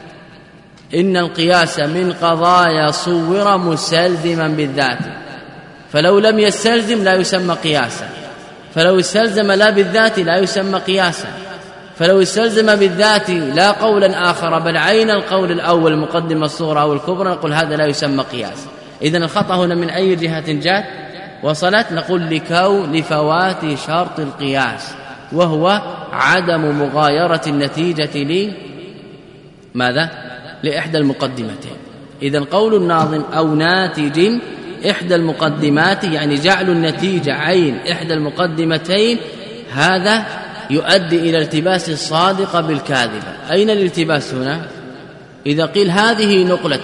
إن القياس من قضايا صور مستلزما بالذات، فلو لم يستلزم لا يسمى قياسا، فلو استلزم لا بالذات لا يسمى قياسا، فلو استلزم بالذات لا قولا آخر بل عين القول الأول المقدمة الصغرى أو الكبرى نقول هذا لا يسمى قياس. إذن الخطأ هنا من أي جهة جاء وصلت؟ نقول لفوات شرط القياس وهو عدم مغايرة النتيجة ماذا؟ لإحدى المقدمتين. إذن قول الناظم أو ناتج إحدى المقدمات يعني جعل النتيجة عين إحدى المقدمتين، هذا يؤدي إلى التباس الصادقة بالكاذبة. أين الالتباس هنا؟ إذا قيل هذه نقلة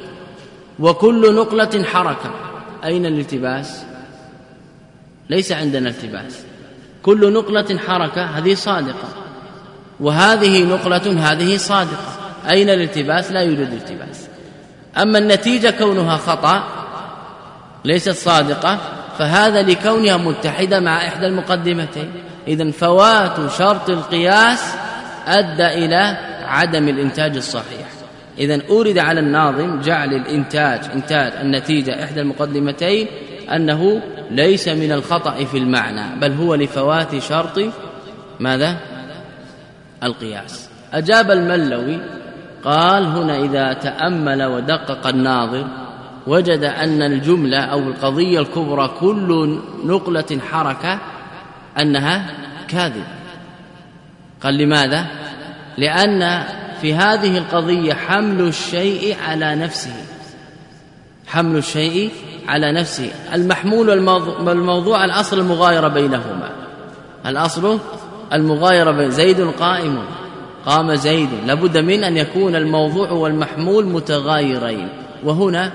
وكل نقلة حركة، أين الالتباس؟ ليس عندنا التباس، كل نقلة حركة هذه صادقة، وهذه نقلة هذه صادقة، أين الالتباس؟ لا يوجد التباس. أما النتيجة كونها خطأ ليست صادقة فهذا لكونها متحدة مع إحدى المقدمتين. إذن فوات شرط القياس أدى إلى عدم الإنتاج الصحيح. إذن أورد على الناظم جعل إنتاج النتيجة إحدى المقدمتين أنه ليس من الخطأ في المعنى بل هو لفوات شرط ماذا؟ القياس. أجاب الملوي قال هنا إذا تأمل ودقق الناظر وجد أن الجملة أو القضية الكبرى كل نقلة حركة أنها كاذبة. قال لماذا؟ لأن في هذه القضية حمل الشيء على نفسه، حمل الشيء على نفسه. المحمول والموضوع الأصل المغايرة بينهما، الأصل المغايرة بين زيد قائم قام زيد، لابد من أن يكون الموضوع والمحمول متغايرين، وهنا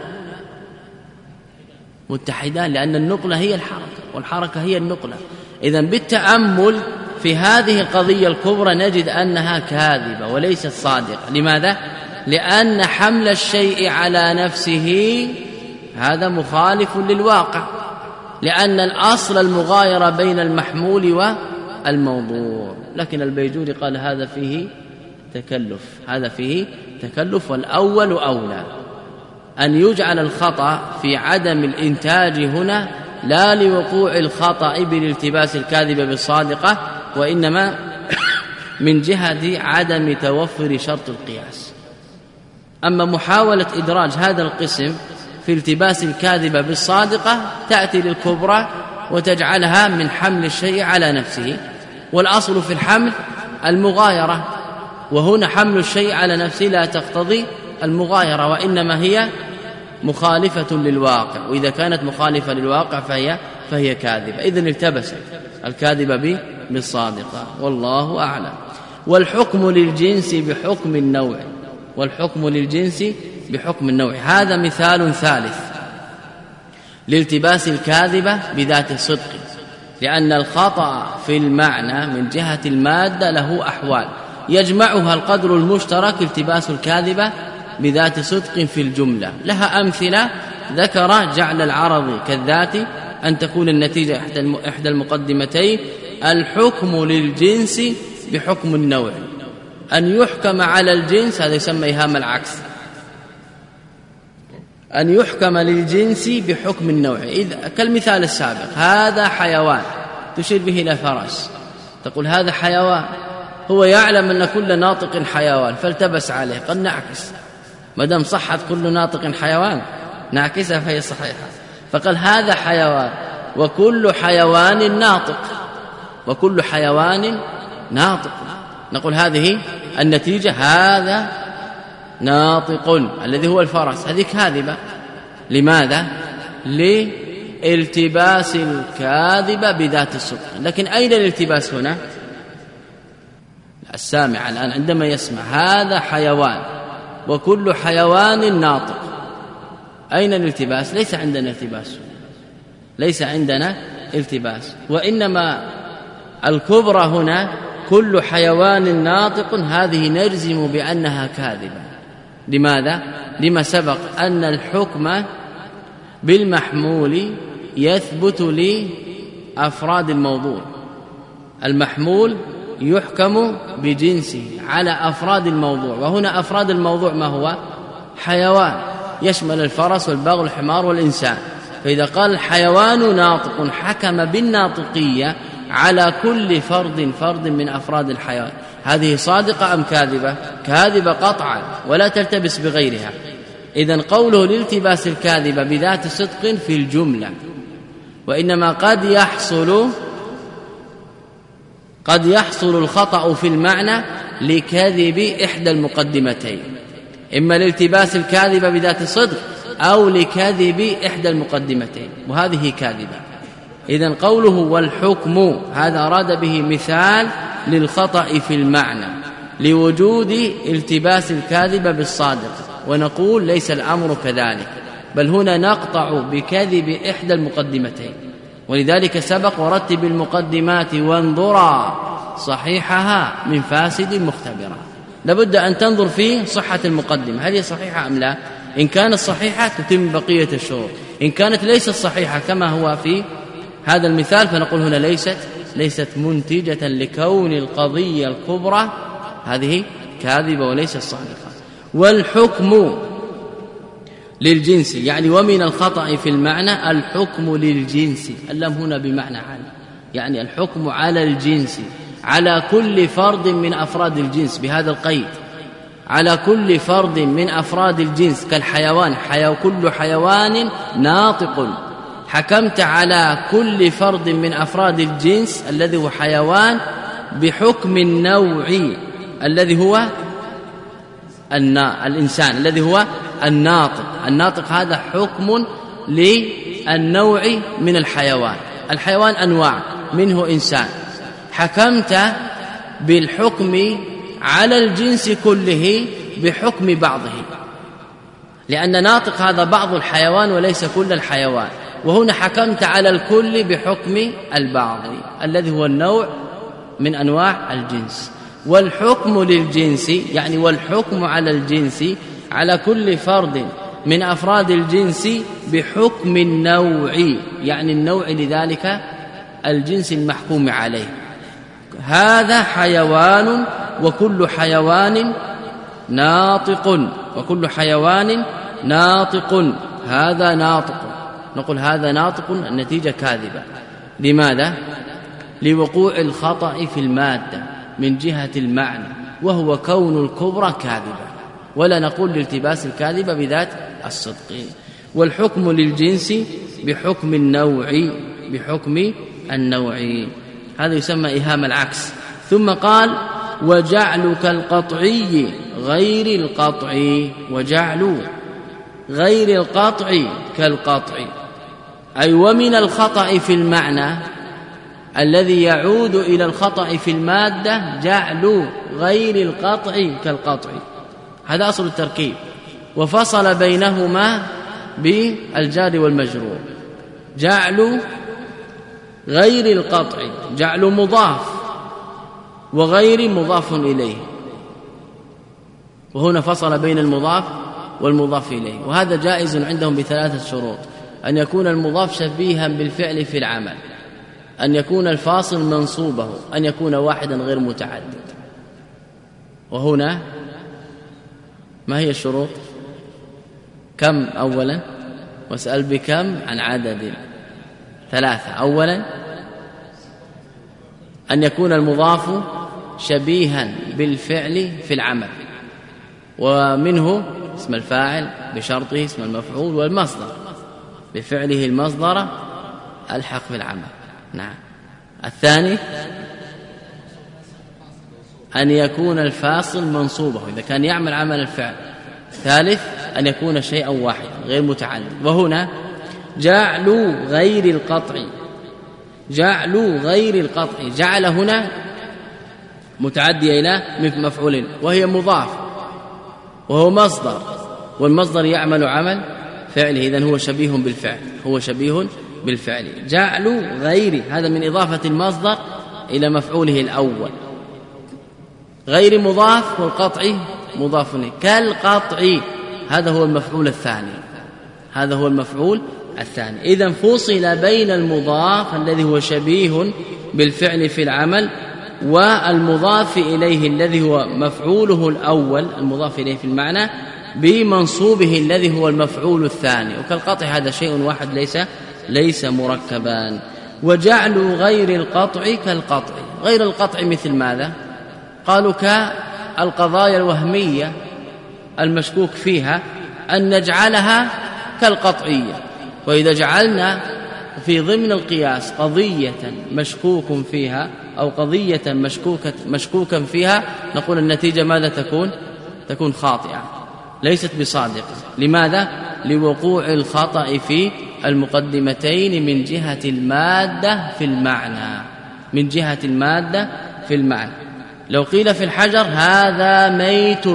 متحدان لأن النقلة هي الحركة والحركة هي النقلة. إذن بالتأمل في هذه القضية الكبرى نجد أنها كاذبة وليست صادقة. لماذا؟ لأن حمل الشيء على نفسه هذا مخالف للواقع، لأن الأصل المغايرة بين المحمول والموضوع. لكن البيجوري قال هذا فيه تكلف، هذا فيه تكلف، والأول أولى أن يجعل الخطأ في عدم الإنتاج هنا لا لوقوع الخطأ بالالتباس الكاذب بالصادقة، وإنما من جهة عدم توفر شرط القياس. أما محاولة إدراج هذا القسم في التباس الكاذبة بالصادقة تأتي للكبرى وتجعلها من حمل الشيء على نفسه، والأصل في الحمل المغايرة، وهنا حمل الشيء على نفسه لا تقتضي المغايرة وإنما هي مخالفة للواقع، وإذا كانت مخالفة للواقع فهي كاذبة. إذن التبست الكاذبة بالصادقة، والله أعلم. والحكم للجنس بحكم النوع، والحكم للجنس بحكم النوع، هذا مثال ثالث لالتباس الكاذبة بذات الصدق، لأن الخطأ في المعنى من جهة المادة له أحوال يجمعها القدر المشترك التباس الكاذبة بذات صدق في الجملة. لها أمثلة ذكر جعل العرض كالذات، أن تكون النتيجة إحدى المقدمتين، الحكم للجنس بحكم النوع، أن يحكم على الجنس، هذا يسمى إيهام العكس، أن يحكم للجنس بحكم النوع. إذا كالمثال السابق هذا حيوان تشير به إلى فرس، تقول هذا حيوان، هو يعلم أن كل ناطق حيوان فالتبس عليه، قد نعكس ما دام صحت كل ناطق حيوان نعكسها فهي صحيحة، فقال هذا حيوان وكل حيوان ناطق، وكل حيوان ناطق، نقول هذه النتيجة هذا ناطق الذي هو الفرس، هذه كاذبة. لماذا؟ لالتباس الكاذبة بذات الصدق. لكن أين الالتباس هنا؟ السامع الآن عندما يسمع هذا حيوان وكل حيوان ناطق، أين الالتباس؟ ليس عندنا التباس، ليس عندنا التباس، وإنما الكبرى هنا كل حيوان ناطق، هذه نجزم بأنها كاذبة. لماذا؟ لما سبق أن الحكم بالمحمول يثبت لأفراد الموضوع، المحمول يحكم بجنسه على أفراد الموضوع، وهنا أفراد الموضوع ما هو؟ حيوان يشمل الفرس والبغل والحمار والإنسان، فإذا قال الحيوان ناطق حكم بالناطقية على كل فرد من أفراد الحيوان. هذه صادقة أم كاذبة؟ كاذبة قطعا ولا تلتبس بغيرها. إذن قوله لالتباس الكاذبة بذات صدق في الجملة، وإنما قد يحصل الخطأ في المعنى لكذب إحدى المقدمتين، إما الالتباس الكاذبة بذات صدق أو لكذب إحدى المقدمتين، وهذه كاذبة. إذن قوله والحكم هذا أراد به مثال للخطأ في المعنى لوجود التباس الكاذبة بالصادق، ونقول ليس الأمر كذلك، بل هنا نقطع بكذب إحدى المقدمتين، ولذلك سبق ورتب المقدمات وانظرا صحيحها من فاسد مختبرا. لابد أن تنظر في صحة المقدمة، هل هي صحيحة أم لا؟ إن كانت صحيحة تتم بقية الشروط، إن كانت ليست صحيحة كما هو في هذا المثال فنقول هنا ليست منتجة لكون القضية الكبرى هذه كاذبة وليست صادقة. والحكم للجنس، يعني ومن الخطأ في المعنى الحكم للجنس، اللام هنا بمعنى على، يعني الحكم على الجنس، على كل فرد من أفراد الجنس، بهذا القيد على كل فرد من أفراد الجنس كالحيوان، كل حيوان ناطق، حكمت على كل فرد من أفراد الجنس الذي هو حيوان بحكم النوع الذي هو الإنسان الذي هو الناطق هذا حكم للنوع من الحيوان أنواع منه إنسان، حكمت بالحكم على الجنس كله بحكم بعضه، لأن ناطق هذا بعض الحيوان وليس كل الحيوان، وهنا حكمت على الكل بحكم البعض الذي هو النوع من أنواع الجنس. والحكم للجنس يعني والحكم على الجنس على كل فرد من أفراد الجنس بحكم النوع، يعني النوع لذلك الجنس المحكوم عليه. هذا حيوان وكل حيوان ناطق هذا ناطق، نقول هذا ناطق، النتيجة كاذبة. لماذا؟ لوقوع الخطأ في المادة من جهة المعنى، وهو كون الكبرى كاذبة، ولا نقول لالتباس الكاذبة بذات الصدق. والحكم للجنس بحكم النوع هذا يسمى إيهام العكس. ثم قال وجعلك القطعي غير القطعي، وجعل غير القطع كالقطع، أي ومن الخطأ في المعنى الذي يعود إلى الخطأ في المادة جعل غير القطع كالقطع، هذا أصل التركيب، وفصل بينهما بالجار والمجرور. جعل غير القطع جعل مضاف وغير مضاف إليه، وهنا فصل بين المضاف والمضاف إليه، وهذا جائز عندهم بثلاثة شروط: أن يكون المضاف شبيها بالفعل في العمل، أن يكون الفاصل منصوبه، أن يكون واحدا غير متعدد. وهنا ما هي الشروط؟ كم أولا، واسأل بكم عن عدد. ثلاثة: أولا أن يكون المضاف شبيها بالفعل في العمل، ومنه اسم الفاعل بشرطه اسم المفعول والمصدر بفعله المصدر الحق في العمل. نعم. الثاني أن يكون الفاصل منصوبه إذا كان يعمل عمل الفعل. ثالث أن يكون شيئا واحدا غير متعدد. وهنا جعل غير القطع، جعل غير القطع، جعل هنا متعدية إلى مفعول، وهي مضاف وهو مصدر، والمصدر يعمل عمل فعله، إذن هو شبيه بالفعل، هو شبيه بالفعل. جعل غير، هذا من إضافة المصدر إلى مفعوله الأول. غير مضاف والقطع مضاف إليه، كالقطع، هذا هو المفعول الثاني، هذا هو المفعول الثاني. إذن فصل بين المضاف الذي هو شبيه بالفعل في العمل والمضاف إليه الذي هو مفعوله الأول المضاف إليه في المعنى بمنصوبه الذي هو المفعول الثاني. وكالقطع هذا شيء واحد ليس مركبان. وجعل غير القطع كالقطع، غير القطع مثل ماذا؟ قالوا كالقضايا الوهمية المشكوك فيها أن نجعلها كالقطعية. وإذا جعلنا في ضمن القياس قضية مشكوك فيها أو قضية مشكوكا فيها، نقول النتيجة ماذا تكون خاطئة، ليست بصادقة. لماذا؟ لوقوع الخطأ في المقدمتين من جهة المادة في المعنى، من جهة المادة في المعنى. لو قيل في الحجر هذا ميت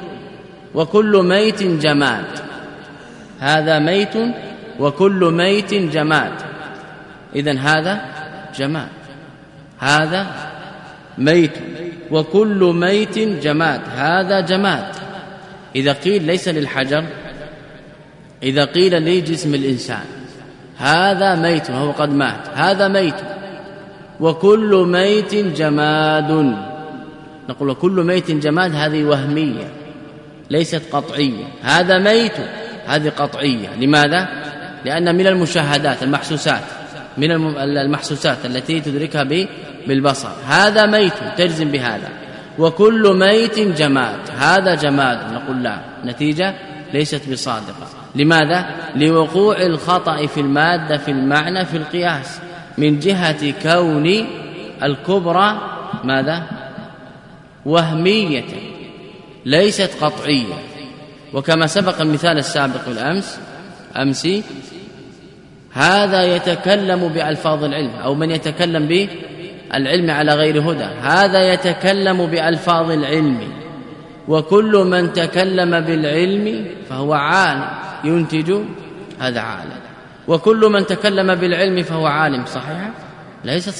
وكل ميت جماد، هذا ميت وكل ميت جماد، إذن هذا جماد، هذا ميت وكل ميت جماد، هذا جماد. إذا قيل ليس للحجر، إذا قيل لجسم الإنسان هذا ميت وهو قد مات، هذا ميت وكل ميت جماد، نقول وكل ميت جماد، هذه وهمية ليست قطعية. هذا ميت، هذه قطعية. لماذا؟ لأن من المشاهدات المحسوسات، من المحسوسات التي تدركها بالبصر، هذا ميت تجزم بهذا، وكل ميت جماد، هذا جماد، نقول لا، نتيجة ليست بصادقة. لماذا؟ لوقوع الخطأ في المادة في المعنى في القياس من جهة كون الكبرى ماذا؟ وهمية ليست قطعية. وكما سبق المثال السابق أمس هذا يتكلم بألفاظ العلم، أو من يتكلم بالعلم على غير هدى، هذا يتكلم بألفاظ العلم، وكل من تكلم بالعلم فهو عالم ينتج، هذا عالم. وكل من تكلم بالعلم فهو عالم، صحيح؟ ليست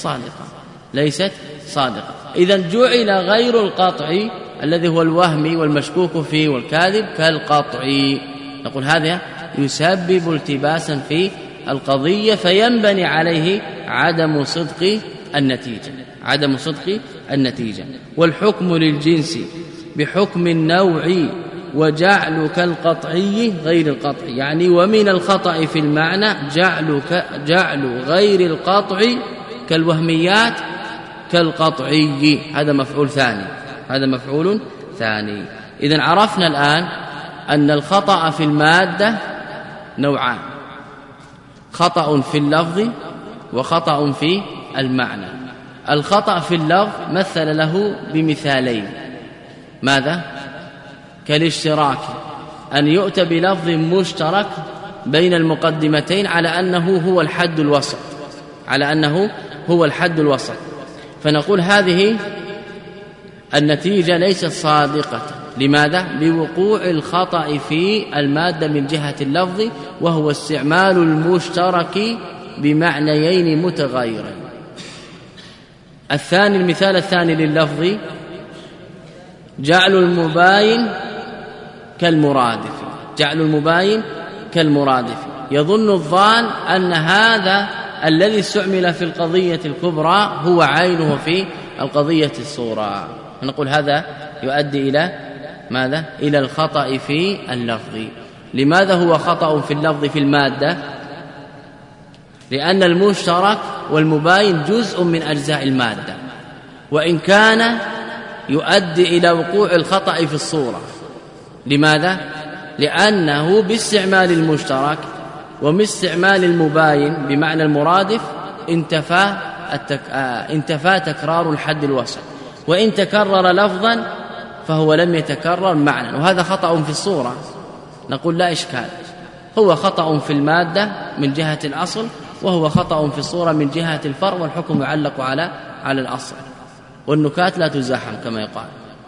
صادقة. إذن جعل غير القطع الذي هو الوهم والمشكوك فيه والكاذب كالقطع، نقول هذا يسبب التباسا في القضية، فينبني عليه عدم صدق النتيجة. والحكم للجنس بحكم النوع، وجعل كالقطعي غير القطع، يعني ومن الخطأ في المعنى جعل غير القطع كالوهميات كالقطعي، هذا مفعول ثاني. إذن عرفنا الآن أن الخطأ في المادة نوعان، خطأ في اللفظ وخطأ في المعنى. الخطأ في اللفظ مثل له بمثالين، ماذا؟ كالاشتراك، أن يؤتى بلفظ مشترك بين المقدمتين على أنه هو الحد الوسط، فنقول هذه النتيجة ليست صادقة. لماذا؟ لوقوع الخطأ في المادة من جهة اللفظ، وهو استعمال المشترك بمعنيين متغايرين. المثال الثاني لللفظ جعل المباين كالمرادف، يظن الظان أن هذا الذي استعمل في القضية الكبرى هو عينه في القضية الصغرى، نقول هذا يؤدي إلى ماذا؟ إلى الخطأ في اللفظ. لماذا هو خطأ في اللفظ في المادة؟ لأن المشترك والمباين جزء من أجزاء المادة، وإن كان يؤدي إلى وقوع الخطأ في الصورة. لماذا؟ لأنه باستعمال المشترك وباستعمال المباين بمعنى المرادف انتفى تكرار الحد الوسط، وإن تكرر لفظا فهو لم يتكرر معنى، وهذا خطأ في الصورة، نقول لا إشكال، هو خطأ في المادة من جهة الأصل، وهو خطأ في الصورة من جهة الفرع، والحكم يعلق على الأصل. والنكات لا تزاحم كما يقال.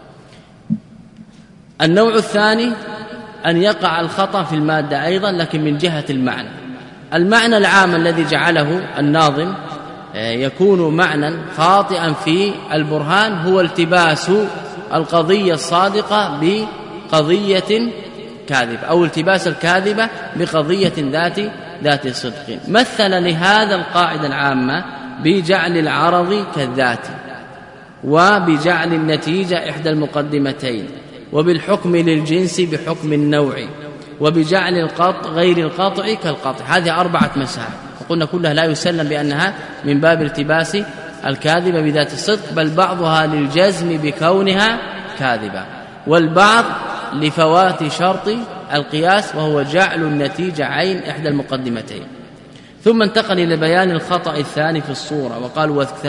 النوع الثاني أن يقع الخطأ في المادة أيضا لكن من جهة المعنى. المعنى العام الذي جعله الناظم يكون معنى خاطئا في البرهان هو التباس القضية الصادقة بقضية كاذبة، أو التباس الكاذبة بقضية ذات صدق. مثل لهذا القاعدة العامة بجعل العرض كالذات، وبجعل النتيجة إحدى المقدمتين، وبالحكم للجنس بحكم النوع، وبجعل القطع غير القطع كالقطع. هذه 4 مسائل، وقلنا كلها لا يسلم بأنها من باب التباس الكاذبة بذات الصدق، بل بعضها للجزم بكونها كاذبة، والبعض لفوات شرط القياس وهو جعل النتيجة عين إحدى المقدمتين. ثم انتقل إلى بيان الخطأ الثاني في الصورة، وقال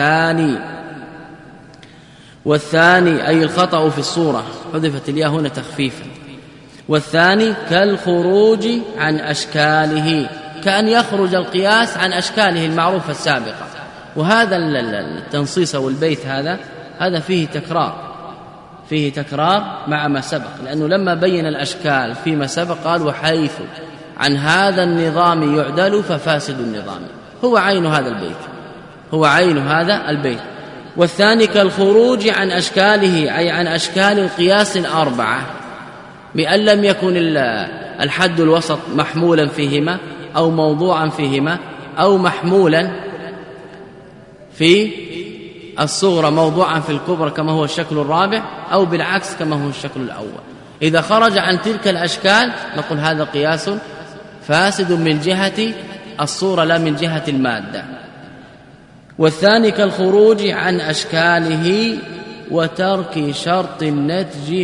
والثاني أي الخطأ في الصورة، حذفت الياء هنا تخفيفا. والثاني كالخروج عن أشكاله، كأن يخرج القياس عن أشكاله المعروفة السابقة. وهذا التنصيص والبيت هذا فيه تكرار مع ما سبق، لأنه لما بين الأشكال فيما سبق قال وحيث عن هذا النظام يعدل ففاسد النظام، هو عين هذا البيت. والثاني كالخروج عن أشكاله، أي عن أشكال القياس 4 بأن لم يكن الحد الوسط محمولا فيهما أو موضوعا فيهما، أو محمولا في الصغرى موضوعا في الكبرى كما هو الشكل الرابع، أو بالعكس كما هو الشكل الأول. إذا خرج عن تلك الأشكال نقول هذا قياس فاسد من جهة الصورة لا من جهة المادة. والثاني كالخروج عن أشكاله وترك شرط النتج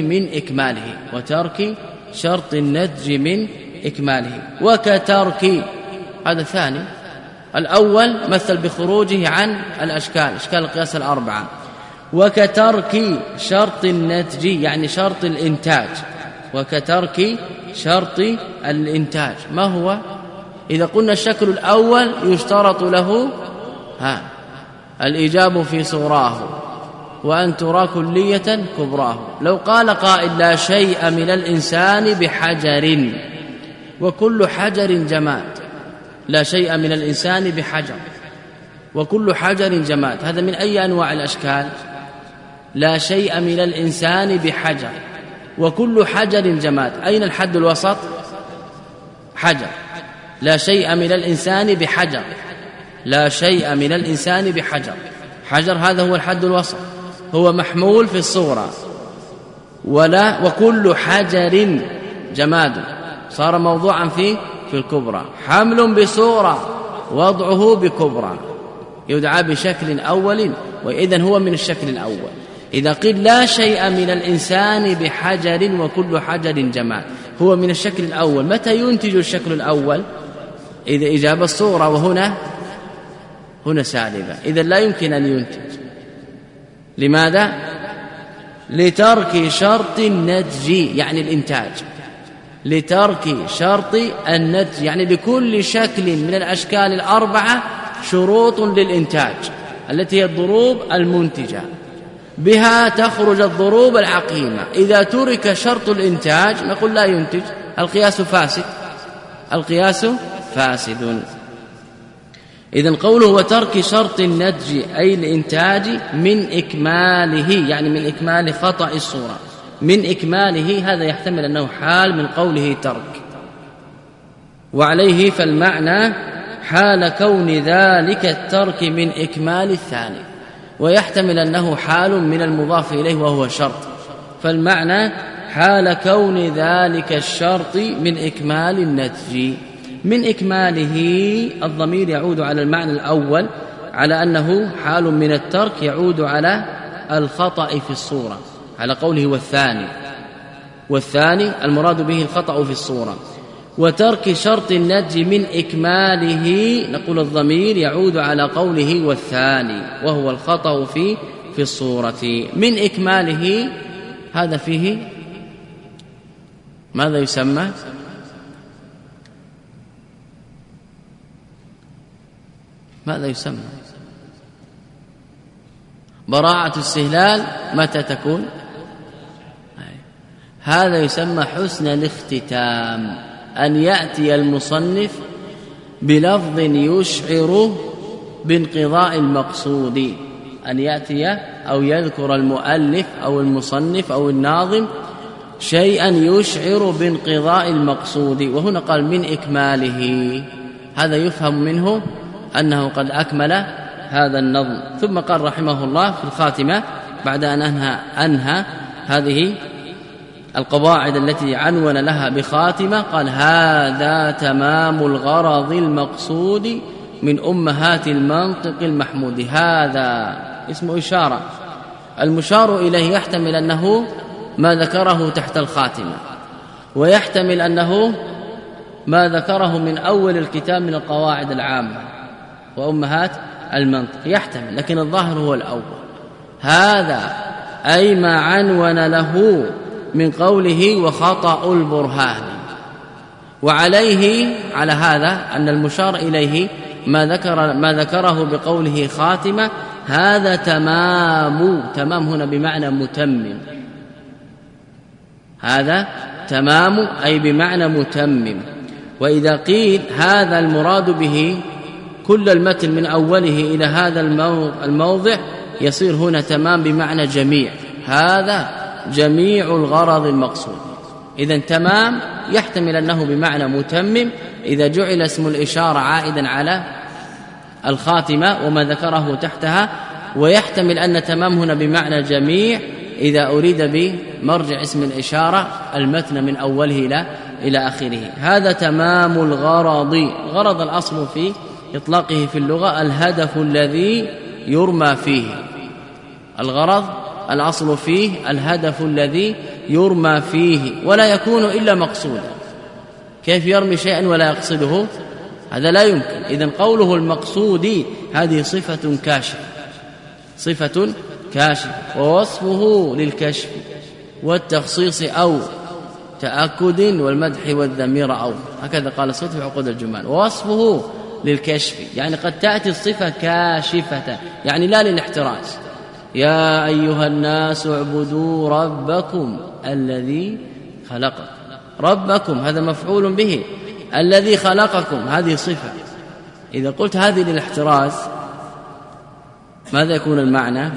من إكماله، وكترك هذا الثاني. الأول مثل بخروجه عن الأشكال، أشكال القياس 4، وكترك شرط النتج يعني شرط الإنتاج، وكترك شرط الإنتاج. ما هو؟ إذا قلنا الشكل الأول يشترط له الإيجاب في صغراه وأن ترى كلية كبراه. لو قال قائل لا شيء من الإنسان بحجر، وكل حجر جماد، لا شيء من الإنسان بحجر وكل حجر جماد، هذا من أي أنواع الأشكال؟ لا شيء من الإنسان بحجر وكل حجر جماد. أين الحد الوسط؟ حجر. لا شيء من الإنسان بحجر، لا شيء من الإنسان بحجر، حجر هذا هو الحد الوسط، هو محمول في الصغرى. وكل حجر جماد صار موضوعا في الكبرى، حمل بصغرى وضعه بكبرى، يدعى بشكل أول، وإذن هو من الشكل الأول. إذا قيل لا شيء من الإنسان بحجر وكل حجر جماد، هو من الشكل الأول. متى ينتج الشكل الأول؟ إذا إجابة الصغرى، وهنا سالبة، إذن لا يمكن أن ينتج. لماذا؟ لترك شرط النتج يعني الإنتاج، لترك شرط النتج يعني لكل شكل من الأشكال 4 شروط للإنتاج التي هي الضروب المنتجة، بها تخرج الضروب العقيمة. إذا ترك شرط الإنتاج نقول لا ينتج، القياس فاسد. إذن قوله وترك شرط النتج أي الإنتاج من إكماله، يعني من إكمال خطأ الصورة، من إكماله، هذا يحتمل أنه حال من قوله ترك، وعليه فالمعنى حال كون ذلك الترك من إكمال الثاني، ويحتمل أنه حال من المضاف إليه وهو شرط، فالمعنى حال كون ذلك الشرط من إكمال النتج. من إكماله الضمير يعود على المعنى الأول على أنه حال من الترك يعود على الخطأ في الصورة، على قوله والثاني المراد به الخطأ في الصورة. وترك شرط النتج من إكماله نقول الضمير يعود على قوله والثاني، وهو الخطأ في الصورة. من إكماله هذا فيه ماذا يسمى؟ براعة استهلال متى تكون؟ هذا يسمى حسن الاختتام، أن يأتي المصنف بلفظ يشعر بانقضاء المقصود، أن يأتي أو يذكر المؤلف أو المصنف أو الناظم شيئا يشعر بانقضاء المقصود. وهنا قال من إكماله، هذا يفهم منه أنه قد أكمل هذا النظم. ثم قال رحمه الله في الخاتمة بعد أن أنهى هذه القواعد التي عنون لها بخاتمة، قال هذا تمام الغرض المقصود من أمهات المنطق المحمود. هذا اسم إشارة، المشار إليه يحتمل أنه ما ذكره تحت الخاتمة، ويحتمل أنه ما ذكره من أول الكتاب من القواعد العامة وأمهات المنطق، يحتمل، لكن الظاهر هو الأول. هذا أي ما عنون له من قوله وخطأ البرهان، وعليه على هذا أن المشار إليه ما ذكره بقوله خاتمة. هذا تمام هنا بمعنى متمم، هذا تمام أي بمعنى متمم. وإذا قيل هذا المراد به كل المتن من أوله إلى هذا الموضع يصير هنا تمام بمعنى جميع، هذا جميع الغرض المقصود. إذن تمام يحتمل أنه بمعنى متمم إذا جعل اسم الإشارة عائدا على الخاتمة وما ذكره تحتها، ويحتمل أن تمام هنا بمعنى جميع إذا أريد بمرجع اسم الإشارة المتن من أوله إلى آخره. هذا تمام الغرض. غرض الأصل في إطلاقه في اللغة الهدف الذي يرمى فيه، الغرض الأصل فيه الهدف الذي يرمى فيه، ولا يكون إلا مقصودا. كيف يرمي شيئا ولا يقصده؟ هذا لا يمكن. إذن قوله المقصود هذه صفة كاشفة، صفة كاشفة، ووصفه للكشف والتخصيص أو تأكد والمدح والذمير أو، هكذا قال الصوت في عقود الجمال. ووصفه للكشف يعني قد تأتي الصفة كاشفة، يعني لا للاحتراز. يا أيها الناس اعبدوا ربكم الذي خلقكم، ربكم هذا مفعول به، الذي خلقكم هذه صفة. إذا قلت هذه للاحتراز ماذا يكون المعنى؟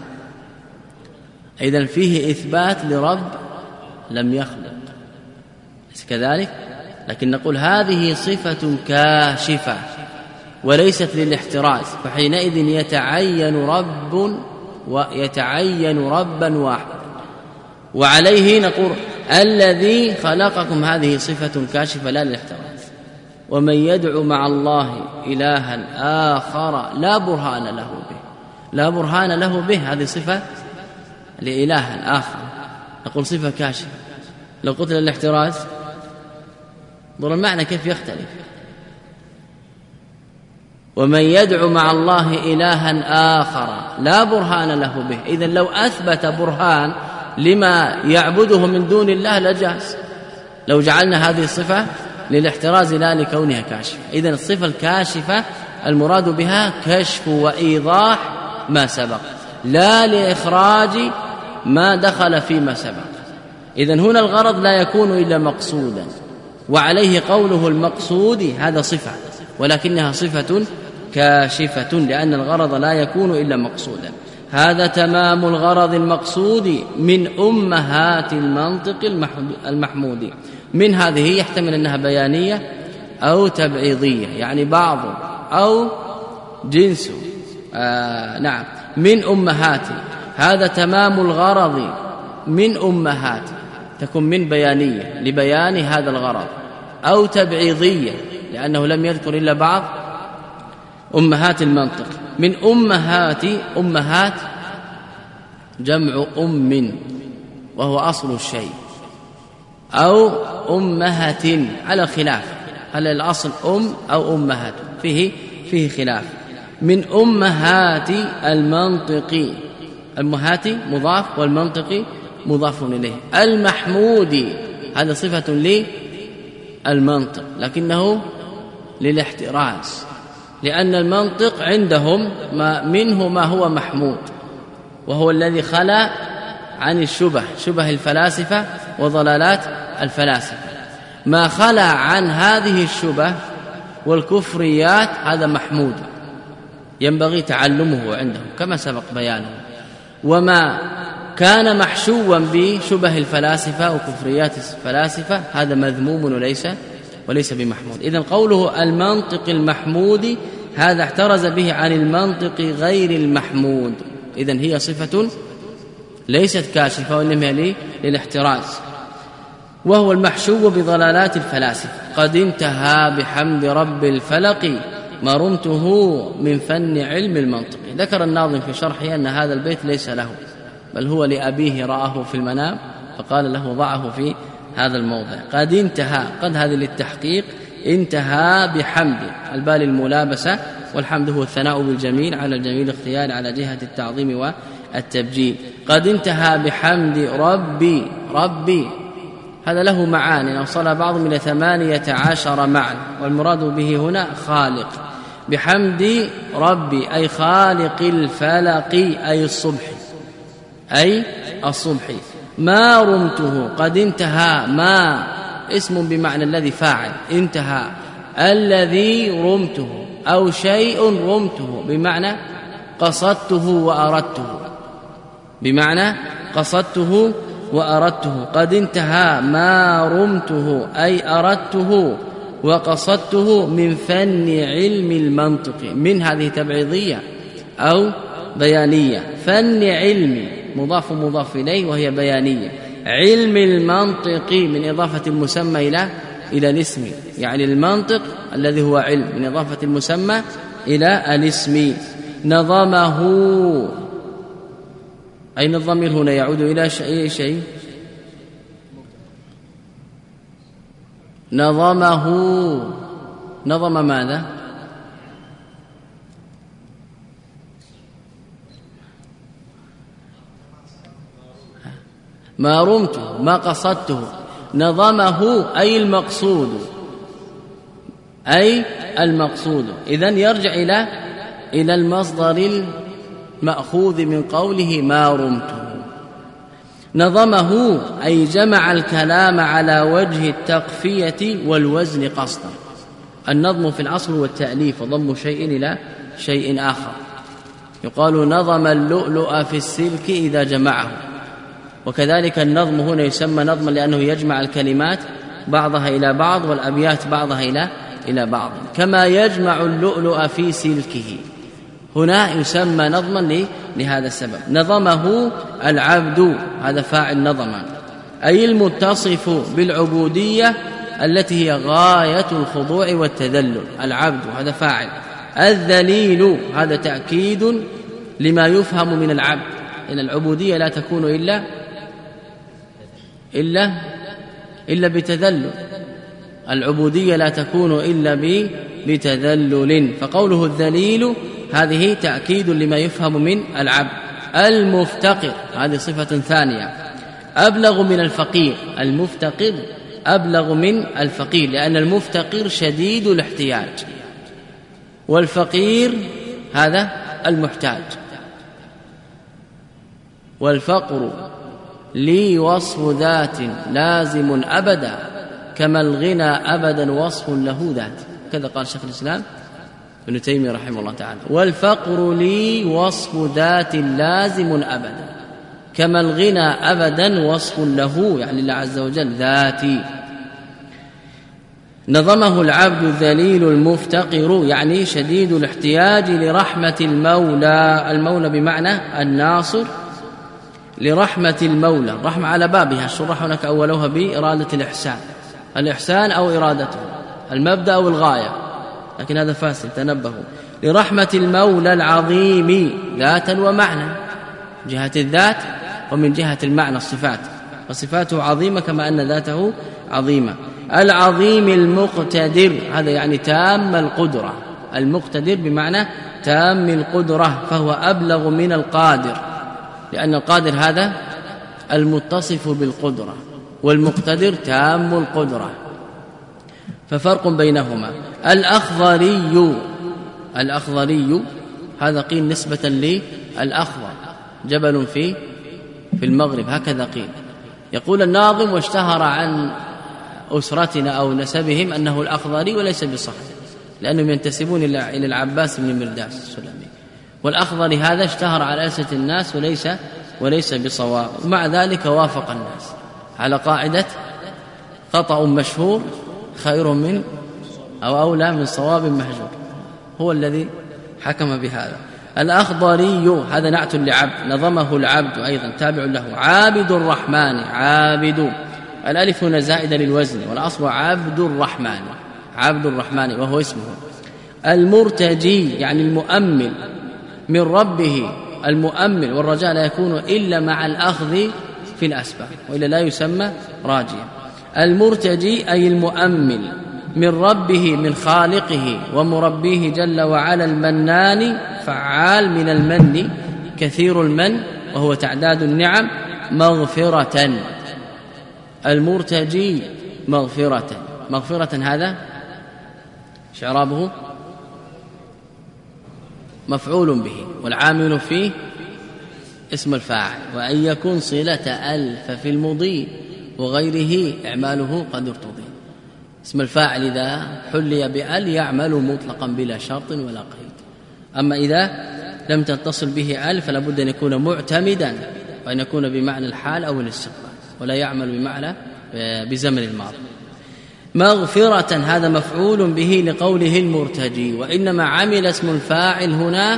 إذن فيه إثبات لرب لم يخلق، كذلك، لكن نقول هذه صفة كاشفة وليست للاحتراز، فحينئذ يتعين ربا واحدا. وعليه نقول الذي خلقكم هذه صفة كاشفة لا للاحتراز. ومن يدعو مع الله إلها آخر لا برهان له به هذه صفة لإله آخر، نقول صفة كاشفة. لو قلت للاحتراز ضر المعنى كيف يختلف. ومن يدعو مع الله إلها آخر لا برهان له به، إذن لو أثبت برهان لما يعبده من دون الله لجاز، لو جعلنا هذه الصفة للاحتراز لا لكونها كاشفة. إذن الصفة الكاشفة المراد بها كشف وإيضاح ما سبق، لا لإخراج ما دخل فيما سبق. إذن هنا الغرض لا يكون إلا مقصودا، وعليه قوله المقصود هذا صفة ولكنها صفة كاشفة، لأن الغرض لا يكون إلا مقصودا. هذا تمام الغرض المقصود من أمهات المنطق المحمود. من هذه يحتمل أنها بيانية أو تبعيضية، يعني بعض أو جنس. نعم، من أمهات، هذا تمام الغرض من أمهات، تكون من بيانية لبيان هذا الغرض، أو تبعيضية لأنه لم يذكر إلا بعض أمهات المنطق. من أمهات جمع أم وهو أصل الشيء، أو أمهة على خلاف، هل الأصل أم أو أمهات، فيه خلاف. من أمهات المنطق، أمهات مضاف والمنطق مضاف إليه. المحمود هذا صفة للمنطق لكنه للاحتراز، لأن المنطق عندهم منه ما هو محمود، وهو الذي خلا عن الشبه، شبه الفلاسفة وضلالات الفلاسفة. ما خلا عن هذه الشبه والكفريات هذا محمود ينبغي تعلمه عنده كما سبق بيانه. وما كان محشوا بشبه الفلاسفة وكفريات الفلاسفة هذا مذموم وليس بمحمود. إذن قوله المنطق المحمود هذا احترز به عن المنطق غير المحمود. إذن هي صفة ليست كاشفة وإنما للاحتراز، وهو المحشو بضلالات الفلاسفة. قد انتهى بحمد رب الفلق ما رمته من فن علم المنطق. ذكر الناظم في شرحه أن هذا البيت ليس له بل هو لأبيه رآه في المنام فقال له ضعه في هذا الموضع. قد انتهى، قد هذه للتحقيق، انتهى بحمد البال الملابسة، والحمد هو الثناء بالجميل على الجميل اختيار على جهة التعظيم والتبجيل. قد انتهى بحمد ربي هذا له معاني أوصل بعضهم إلى 18 معنى، والمراد به هنا خالق. بحمد ربي أي خالق الفلق أي الصبح. ما رمته، قد انتهى، ما اسم بمعنى الذي فاعل، انتهى الذي رمته أو شيء رمته بمعنى قصدته وأردته، بمعنى قصدته وأردته. قد انتهى ما رمته أي أردته وقصدته من فن علم المنطق. من هذه تبعيضية أو بيانية. فن علم مضاف إليه وهي بيانية. علم المنطق من إضافة المسمى إلى الاسم، يعني المنطق الذي هو علم من إضافة المسمى إلى الاسم. نظمه، أين الضمير هنا يعود إلى شيء؟ نظمه، نظم ماذا؟ ما رمته، ما قصدته. نظمه أي المقصود، إذن يرجع إلى المصدر المأخوذ من قوله ما رمته. نظمه أي جمع الكلام على وجه التقفية والوزن قصدا. النظم في الأصل والتأليف وضم شيء إلى شيء آخر. يقال نظم اللؤلؤ في السلك إذا جمعه. وكذلك النظم هنا يسمى نظما لأنه يجمع الكلمات بعضها إلى بعض والأبيات بعضها إلى بعض، كما يجمع اللؤلؤ في سلكه. هنا يسمى نظما لهذا السبب. نظمه العبد، هذا فاعل نظما، أي المتصف بالعبودية التي هي غاية الخضوع والتذلل. العبد هذا فاعل. الذليل هذا تأكيد لما يفهم من العبد، إن العبودية لا تكون إلا بتذلل. العبودية لا تكون إلا بتذلل. فقوله الذليل هذه تأكيد لما يفهم من العبد. المفتقر هذه صفة ثانية، أبلغ من الفقير. المفتقر أبلغ من الفقير، لأن المفتقر شديد الاحتياج، والفقير هذا المحتاج. والفقر لي وصف ذات لازم أبدا، كما الغنى أبدا وصف له ذات. كذا قال شيخ الإسلام ابن تيمية رحمه الله تعالى. والفقر لي وصف ذات لازم أبدا، كما الغنى أبدا وصف له، يعني الله عز وجل ذاتي. نظمه العبد الذليل المفتقر، يعني شديد الاحتياج لرحمة المولى. المولى بمعنى الناصر، لرحمة المولى. الرحمة على بابها، الشرح هناك أولوها بإرادة الإحسان أو إرادته، المبدأ أو الغاية، لكن هذا فاسد، تنبهوا. لرحمة المولى العظيم ذاتا ومعنى، من جهة الذات ومن جهة المعنى الصفات، وصفاته عظيمة كما أن ذاته عظيمة. العظيم المقتدر هذا يعني تام القدرة. المقتدر بمعنى تام القدرة، فهو أبلغ من القادر، لأن القادر هذا المتصف بالقدرة، والمقتدر تام القدرة، ففرق بينهما. الأخضري هذا قيل نسبة للأخضر، جبل في المغرب، هكذا قيل. يقول الناظم: واشتهر عن أسرتنا أو نسبهم أنه الأخضري، وليس بصحيح لأنهم ينتسبون إلى العباس بن مرداس السلمي، والأخضري هذا اشتهر على ألسنة الناس وليس بصواب. ومع ذلك وافق الناس على قاعدة خطأ مشهور خير من أو أولى من صواب مهجور، هو الذي حكم بهذا. الأخضري هذا نعت لعبد، نظمه العبد أيضا تابع له. عابد الرحمن، عابد، الألف هنا زائدة للوزن، والأصل عبد الرحمن، عبد الرحمن وهو اسمه. المرتجي يعني المؤمل من ربه، المؤمل، والرجاء لا يكون إلا مع الأخذ في الأسباب، وإلا لا يسمى راجيا. المرتجي أي المؤمل من ربه، من خالقه ومربيه جل وعلا، المنان فعال من المن، كثير المن وهو تعداد النعم، مغفرة. المرتجي مغفرة هذا إعرابه مفعول به، والعامل فيه اسم الفاعل، وأن يكون صلة ألف في المضي وغيره إعماله قد ارتضي. اسم الفاعل إذا حلي بأل يعمل مطلقا بلا شرط ولا قيد، أما إذا لم تتصل به أل فلا بد أن يكون معتمدا، وأن يكون بمعنى الحال أو الاستقبال، ولا يعمل بمعنى بزمن الماضي. مغفرة هذا مفعول به لقوله المرتجي، وإنما عمل اسم الفاعل هنا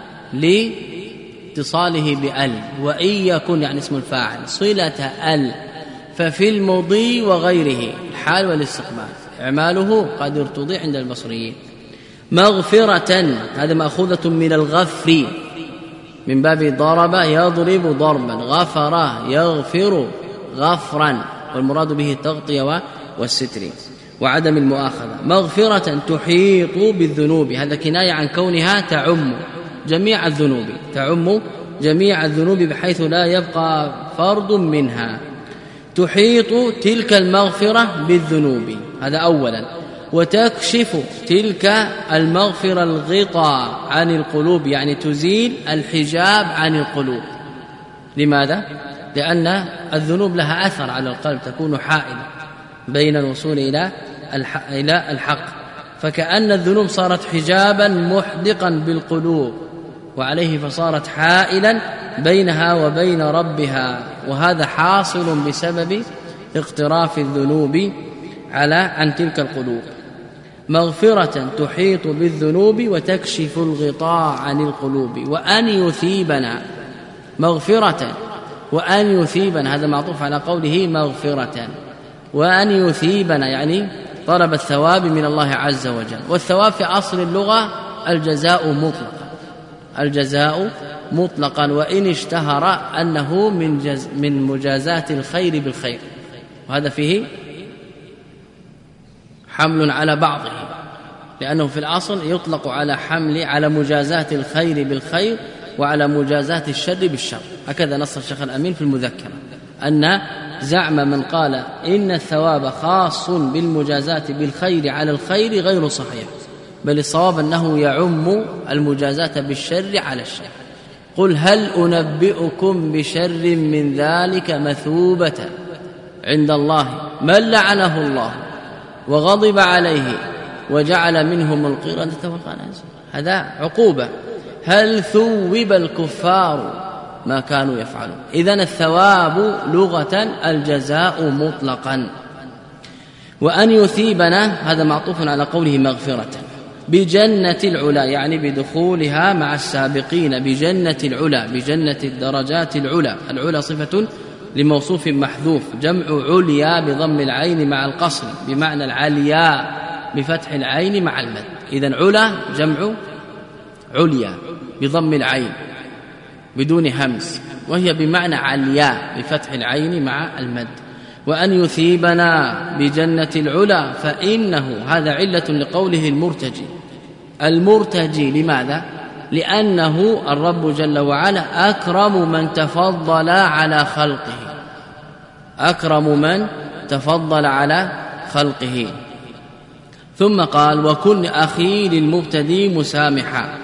لاتصاله بأل، وإن يكن يعني اسم الفاعل صلة أل ففي المضي وغيره الحال والاستقبال إعماله قد ارتضي عند البصريين. مغفرة هذا مأخوذة من الغفر من باب ضرب يضرب ضربا، غفر يغفر غفرا، والمراد به التغطية والستر وعدم المؤاخذة. مغفرة تحيط بالذنوب، هذا كناية عن كونها تعم جميع الذنوب، تعم جميع الذنوب بحيث لا يبقى فرد منها. تحيط تلك المغفرة بالذنوب، هذا أولا. وتكشف تلك المغفرة الغطاء عن القلوب، يعني تزيل الحجاب عن القلوب. لماذا؟ لأن الذنوب لها أثر على القلب، تكون حائلة بين الوصول إلى الحق، فكأن الذنوب صارت حجابا محدقا بالقلوب، وعليه فصارت حائلا بينها وبين ربها، وهذا حاصل بسبب اقتراف الذنوب عن تلك القلوب. مغفرة تحيط بالذنوب وتكشف الغطاء عن القلوب. وأن يثيبنا، مغفرة وأن يثيبنا هذا معطوف على قوله مغفرة، وأن يثيبنا يعني طلب الثواب من الله عز وجل. والثواب في أصل اللغة الجزاء مطلقا، الجزاء مطلقا، وإن اشتهر أنه من مجازات الخير بالخير، وهذا فيه حمل على بعضه، لأنه في الأصل يطلق على مجازات الخير بالخير وعلى مجازات الشر بالشر. هكذا نص الشيخ الأمين في المذكرة، أن زعم من قال إن الثواب خاص بالمجازات بالخير على الخير غير صحيح، بل الصواب أنه يعم المجازات بالشر على الشر. قل هل أنبئكم بشر من ذلك مثوبة عند الله من لعنه الله وغضب عليه وجعل منهم القردة والخنازير. هذا عقوبة. هل ثوب الكفار ما كانوا يفعلون. إذن الثواب لغة الجزاء مطلقا. وأن يثيبنا هذا معطوف على قوله مغفرة بجنة العلا، يعني بدخولها مع السابقين بجنة العلا، بجنة الدرجات العلا. العلا صفة لموصوف محذوف، جمع عليا بضم العين مع القصر، بمعنى العليا بفتح العين مع المد. إذن علا جمع عليا بضم العين بدون همس، وهي بمعنى عليا بفتح العين مع المد. وأن يثيبنا بجنة العلا فإنه هذا علة لقوله المرتجي. المرتجي لماذا؟ لأنه الرب جل وعلا أكرم من تفضل على خلقه، أكرم من تفضل على خلقه. ثم قال وكن أخي للمبتدي مسامحا.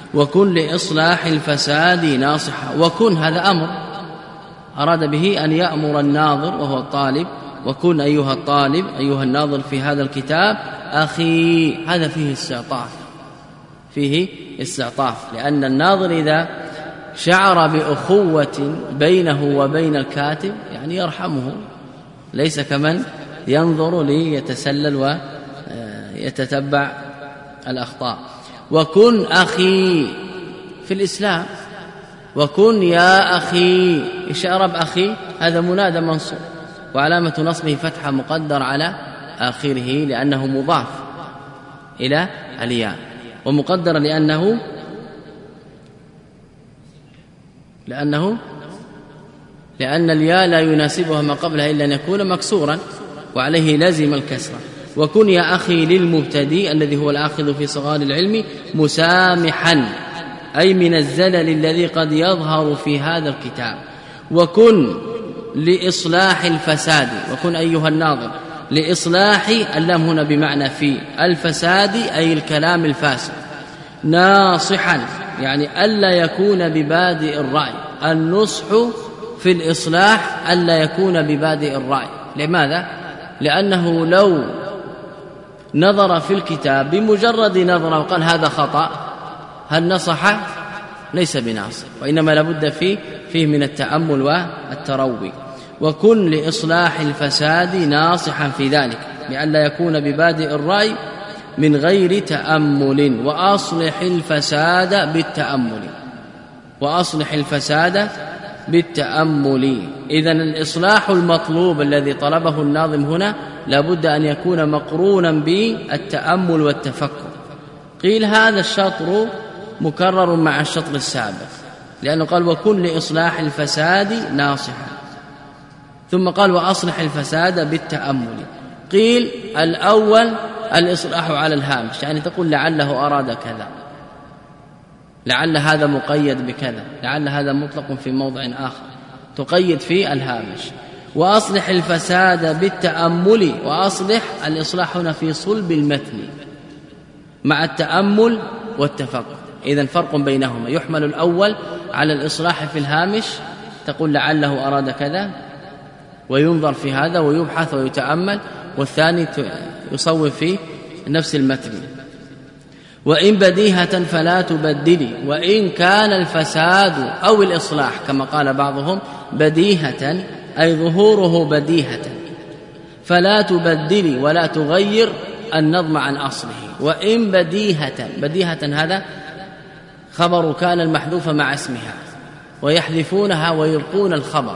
وكن لإصلاح الفساد ناصحا. وكن هذا أمر أراد به أن يأمر الناظر وهو الطالب، وكن أيها الطالب أيها الناظر في هذا الكتاب أخي. هذا فيه استعطاف، فيه استعطاف، لأن الناظر إذا شعر بأخوة بينه وبين الكاتب يعني يرحمه، ليس كمن ينظر ليتسلل ويتتبع الأخطاء. وكن أخي في الإسلام، وكن يا أخي. إيش أعرب أخي؟ هذا منادى منصوب وعلامة نصبه فتحة مقدر على آخره لأنه مضاف إلى الياء، ومقدر لأن الياء لا يناسبها ما قبلها إلا أن يكون مكسورا وعليه لازم الكسرة. وكن يا أخي للمبتدئ الذي هو الآخذ في صغار العلم مسامحا، أي من الزلل الذي قد يظهر في هذا الكتاب. وكن لإصلاح الفساد، وكن أيها الناظر لإصلاح، اللام هنا بمعنى في الفساد أي الكلام الفاسد، ناصحا يعني ألا يكون ببادئ الرأي. النصح في الإصلاح ألا يكون ببادئ الرأي. لماذا؟ لأنه لو نظر في الكتاب بمجرد نظرة وقال هذا خطأ، هل نصح؟ ليس بناصح، وإنما لابد فيه من التأمل والتروي. وكن لإصلاح الفساد ناصحا في ذلك لئلا يكون ببادئ الرأي من غير تأمل. وأصلح الفساد بالتأمل. إذن الإصلاح المطلوب الذي طلبه الناظم هنا لابد أن يكون مقرونا بالتأمل والتفكر. قيل هذا الشطر مكرر مع الشطر السابق، لأنه قال وكن لإصلاح الفساد ناصحا، ثم قال وأصلح الفساد بالتأمل. قيل الأول الإصلاح على الهامش، يعني تقول لعله أراد كذا، لعل هذا مقيد بكذا، لعل هذا مطلق في موضع آخر، تقيد في الهامش. وأصلح الفساد بالتأمل، وأصلح الإصلاح هنا في صلب المتن مع التأمل والتفكر. إذن فرق بينهما، يحمل الأول على الإصلاح في الهامش، تقول لعله أراد كذا وينظر في هذا ويبحث ويتأمل، والثاني يصوب في نفس المتن. وإن بديهة فلا تبدلي، وإن كان الفساد أو الإصلاح كما قال بعضهم بديهة أي ظهوره بديهة، فلا تبدلي ولا تغير النظم عن أصله. وإن بديهة هذا خبر كان المحذوف مع اسمها، ويحذفونها ويلقون الخبر.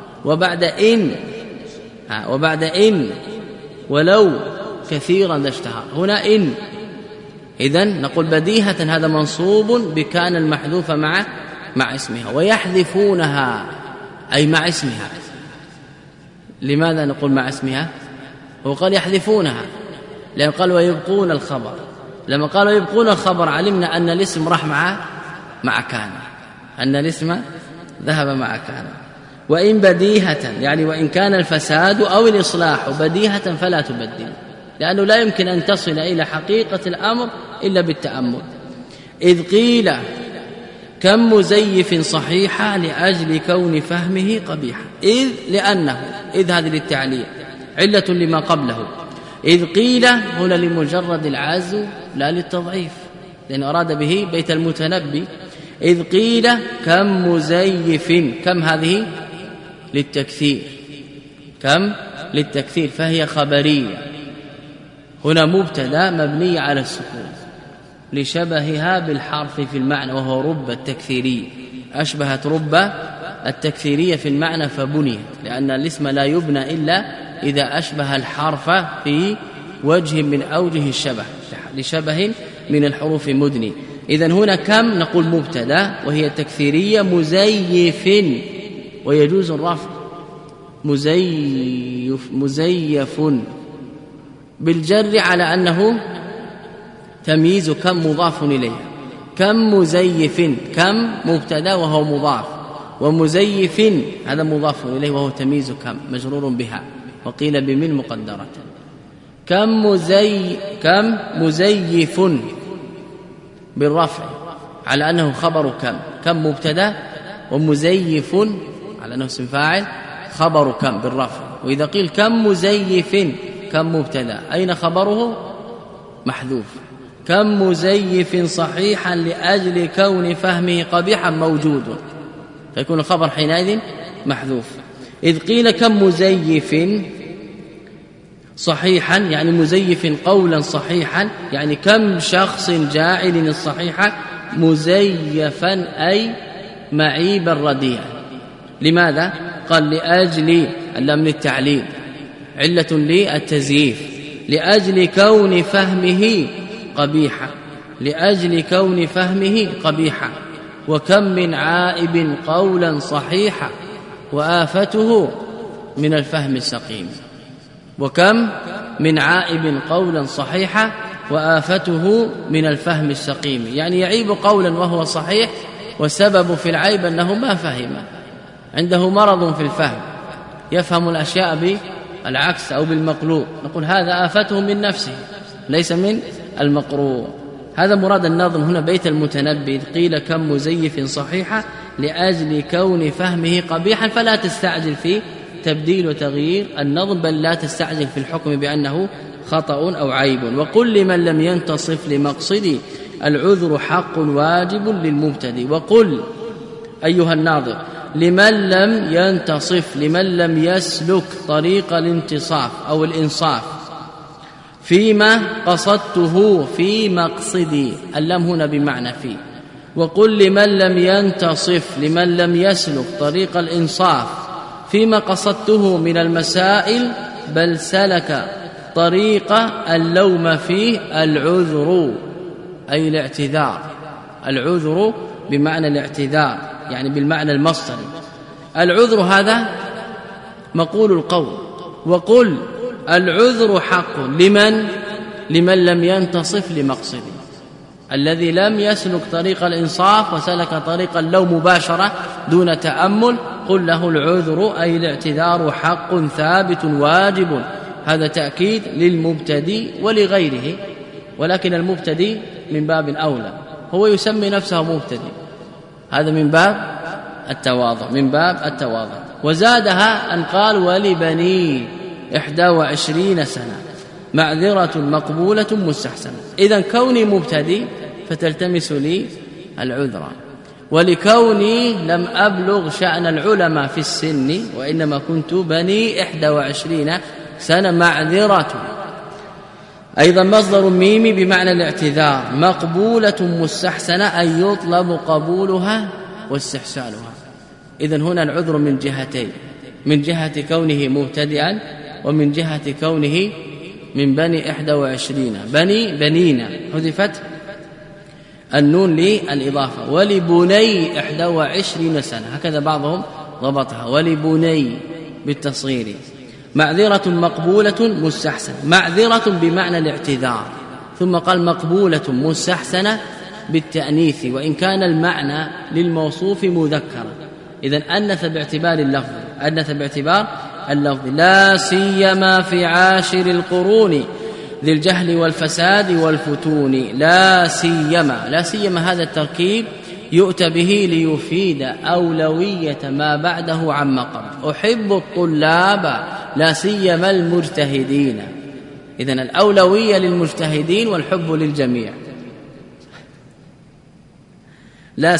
وبعد إن ولو كثيرا اشتهر، هنا إن. إذن نقول بديهة هذا منصوب بكان المحذوف مع اسمها، ويحذفونها أي مع اسمها. لماذا نقول مع اسمها؟ هو قال يحذفونها لأن قال ويبقون الخبر. لما قالوا يبقون الخبر علمنا أن الاسم راح مع كان، أن الاسم ذهب مع كان. وإن بديهة يعني وإن كان الفساد أو الإصلاح بديهة فلا تبدل، لأنه لا يمكن أن تصل إلى حقيقة الأمر إلا بالتأمل. إذ قيل كم مزيف صحيحة لأجل كون فهمه قبيحا. إذ لأنه، إذ هذه للتعليل علة لما قبله. إذ قيل هنا لمجرد العزو لا للتضعيف، لأنه أراد به بيت المتنبي. إذ قيل كم مزيف، كم هذه للتكثير، كم للتكثير فهي خبرية. هنا مبتدا مبني على السكون لشبهها بالحرف في المعنى، وهو رب التكثيري، أشبهت رب التكثيرية في المعنى فبنيت، لأن الاسم لا يبنى إلا إذا أشبه الحرف في وجه من أوجه الشبه، لشبه من الحروف مدني. إذن هنا كم نقول مبتدا وهي تكثيرية مزيف، ويجوز الرفع مزيف بالجر على أنه تمييز كم مضاف إليه. كم مزيف، كم مبتدا وهو مضاف، ومزيف هذا مضاف إليه وهو تمييز كم مجرور بها، وقيل بمن مقدرة. كم مزيف بالرفع على أنه خبر كم مبتدا، ومزيف على أنه اسم فاعل خبر كم بالرفع. وإذا قيل كم مزيف كم مبتدا، أين خبره؟ محذوف. كم مزيف صحيحا لأجل كون فهمه قبيحا موجود، فيكون الخبر حينئذ محذوف. إذ قيل كم مزيف صحيحا يعني مزيف قولا صحيحا، يعني كم شخص جاعل الصحيح مزيفا أي معيبا رديئا. لماذا؟ قال لأجل اللام للتعليل علة للتزييف، لأجل كون فهمه قبيحا، لأجل كون فهمه قبيحا. وكم من عائب قولا صحيحا وآفته من الفهم السقيم. وكم من عائب قولا صحيحا وآفته من الفهم السقيم، يعني يعيب قولا وهو صحيح والسبب في العيب أنه ما فهم، عنده مرض في الفهم، يفهم الأشياء بالعكس أو بالمقلوب، نقول هذا آفته من نفسه ليس من المقروء. هذا مراد الناظم هنا بيت المتنبي. قيل كم مزيف صحيحا لأجل كون فهمه قبيحا، فلا تستعجل في تبديل وتغيير النظم، بل لا تستعجل في الحكم بأنه خطأ أو عيب. وقل لمن لم ينتصف لمقصدي العذر حق واجب للمبتدئ. وقل أيها الناظر لمن لم ينتصف، لمن لم يسلك طريق الانتصاف أو الإنصاف فيما قصدته في مقصدي، اللام هنا بمعنى في. وقل لمن لم ينتصف، لمن لم يسلك طريق الإنصاف فيما قصدته من المسائل، بل سلك طريق اللوم فيه العذر أي الاعتذار. العذر بمعنى الاعتذار يعني بالمعنى المصدري. العذر هذا مقول القول. وقل العذر حق لمن لم ينتصف لمقصده، الذي لم يسلك طريق الإنصاف وسلك طريق اللوم مباشرة دون تأمل، قل له العذر أي الاعتذار حق ثابت واجب. هذا تأكيد للمبتدي ولغيره، ولكن المبتدي من باب أولى، هو يسمي نفسه مبتدي، هذا من باب التواضع، من باب التواضع. وزادها أن قال ولبني 21 سنة معذرة مقبولة مستحسنة. إذن كوني مبتدي فتلتمس لي العذر، ولكوني لم أبلغ شأن العلماء في السن وإنما كنت بني 21 سنة معذرة. أيضا مصدر ميمي بمعنى الاعتذار، مقبولة مستحسنة أي يطلب قبولها واستحسانها. إذن هنا العذر من جهتين، من جهة كونه مبتدئا ومن جهة كونه من بني 21. بنينا حذفت النون للإضافة، ولبني 21 سنة، هكذا بعضهم ضبطها، ولبني بالتصغير. معذرة مقبولة مستحسنة، معذرة بمعنى الاعتذار، ثم قال مقبولة مستحسنة بالتأنيث وإن كان المعنى للموصوف مذكرا. إذن أنث باعتبار اللفظ، أنث باعتبار اللفظ، لا سيما في عاشر القرون ذي الجهل والفساد والفتون. لا سيما، لا سيما هذا التركيب يؤتى به ليفيد أولوية ما بعده عما قبل. أحب الطلاب لا سيما المجتهدين، إذن الأولوية للمجتهدين والحب للجميع. لا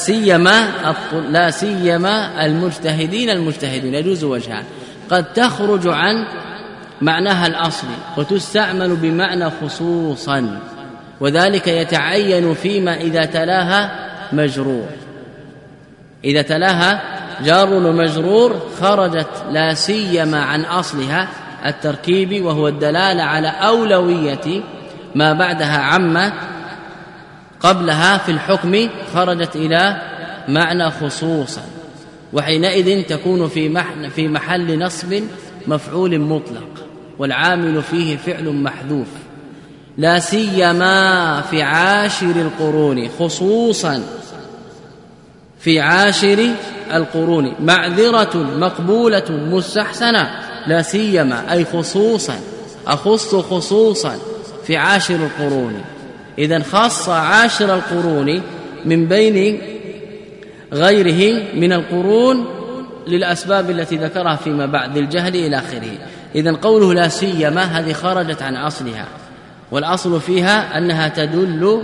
سيما المجتهدين يجوز وجهان، قد تخرج عن معناها الأصلي وتستعمل بمعنى خصوصا، وذلك يتعين فيما إذا تلاها مجرور، إذا تلاها جار ومجرور خرجت لا سيما عن أصلها التركيب وهو الدلالة على أولوية ما بعدها عما قبلها في الحكم، خرجت إلى معنى خصوصا، وحينئذ تكون في محل نصب مفعول مطلق والعامل فيه فعل محذوف. لا سيما في عاشر القرون، خصوصا في عاشر القرون. معذرة مقبولة مستحسنة، لا سيما أي خصوصا، أخص خصوصا في عاشر القرون. إذن خاص عاشر القرون من بين غيره من القرون للأسباب التي ذكرها فيما بعد الجهل إلى آخره. إذن قوله لا سيما هذه خرجت عن أصلها، والأصل فيها أنها تدل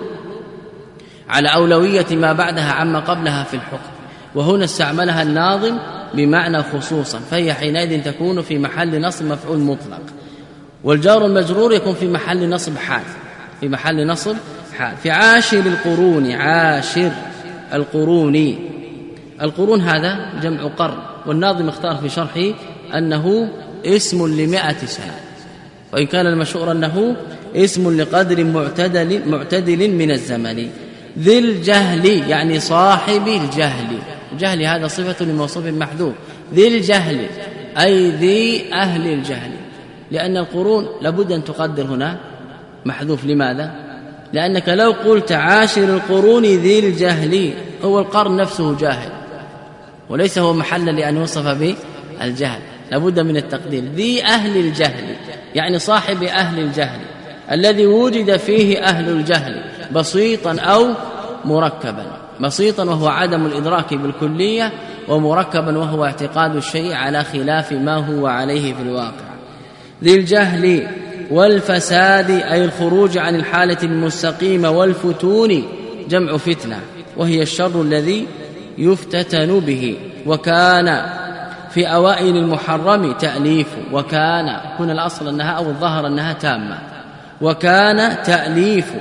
على أولوية ما بعدها عما قبلها في الحكم، وهنا استعملها الناظم بمعنى خصوصا، فهي حينئذ تكون في محل نصب مفعول مطلق، والجار المجرور يكون في محل نصب حال، في محل نصب حال. في عاشر القرون، عاشر القرون، القرون هذا جمع قرن، والناظم اختار في شرحه أنه اسم ل100 سنة، وإن كان المشهور أنه اسم لقدر معتدل من الزمن. ذي الجهل يعني صاحب الجهل، الجهل هذا صفة لموصوف محذوف، ذي الجهل أي ذي أهل الجهل، لأن القرون لابد أن تقدر هنا محذوف. لماذا؟ لأنك لو قلت عاشر القرون ذي الجهل، هو القرن نفسه جاهل وليس هو محلا لأن يوصف به الجهل، لابد من التقدير. ذي أهل الجهل يعني صاحب أهل الجهل، الذي وجد فيه أهل الجهل بسيطا أو مركبا، بسيطا وهو عدم الإدراك بالكلية، ومركبا وهو اعتقاد الشيء على خلاف ما هو عليه في الواقع. ذي الجهل والفساد أي الخروج عن الحالة المستقيمة، والفتون جمع فتنة وهي الشر الذي يفتتن به. وكان في أوائل المحرم تأليف، وكان كن الأصل أنها أو الظهر أنها تامة، وكان تأليف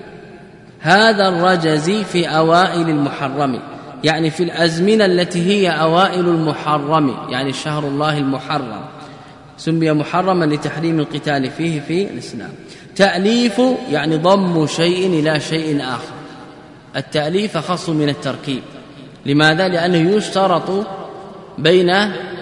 هذا الرجز في أوائل المحرم، يعني في الأزمنة التي هي أوائل المحرم، يعني شهر الله المحرم سمي محرما لتحريم القتال فيه في الإسلام. تأليف يعني ضم شيء إلى شيء آخر، التأليف خاص من التركيب. لماذا؟ لأنه يشترط بين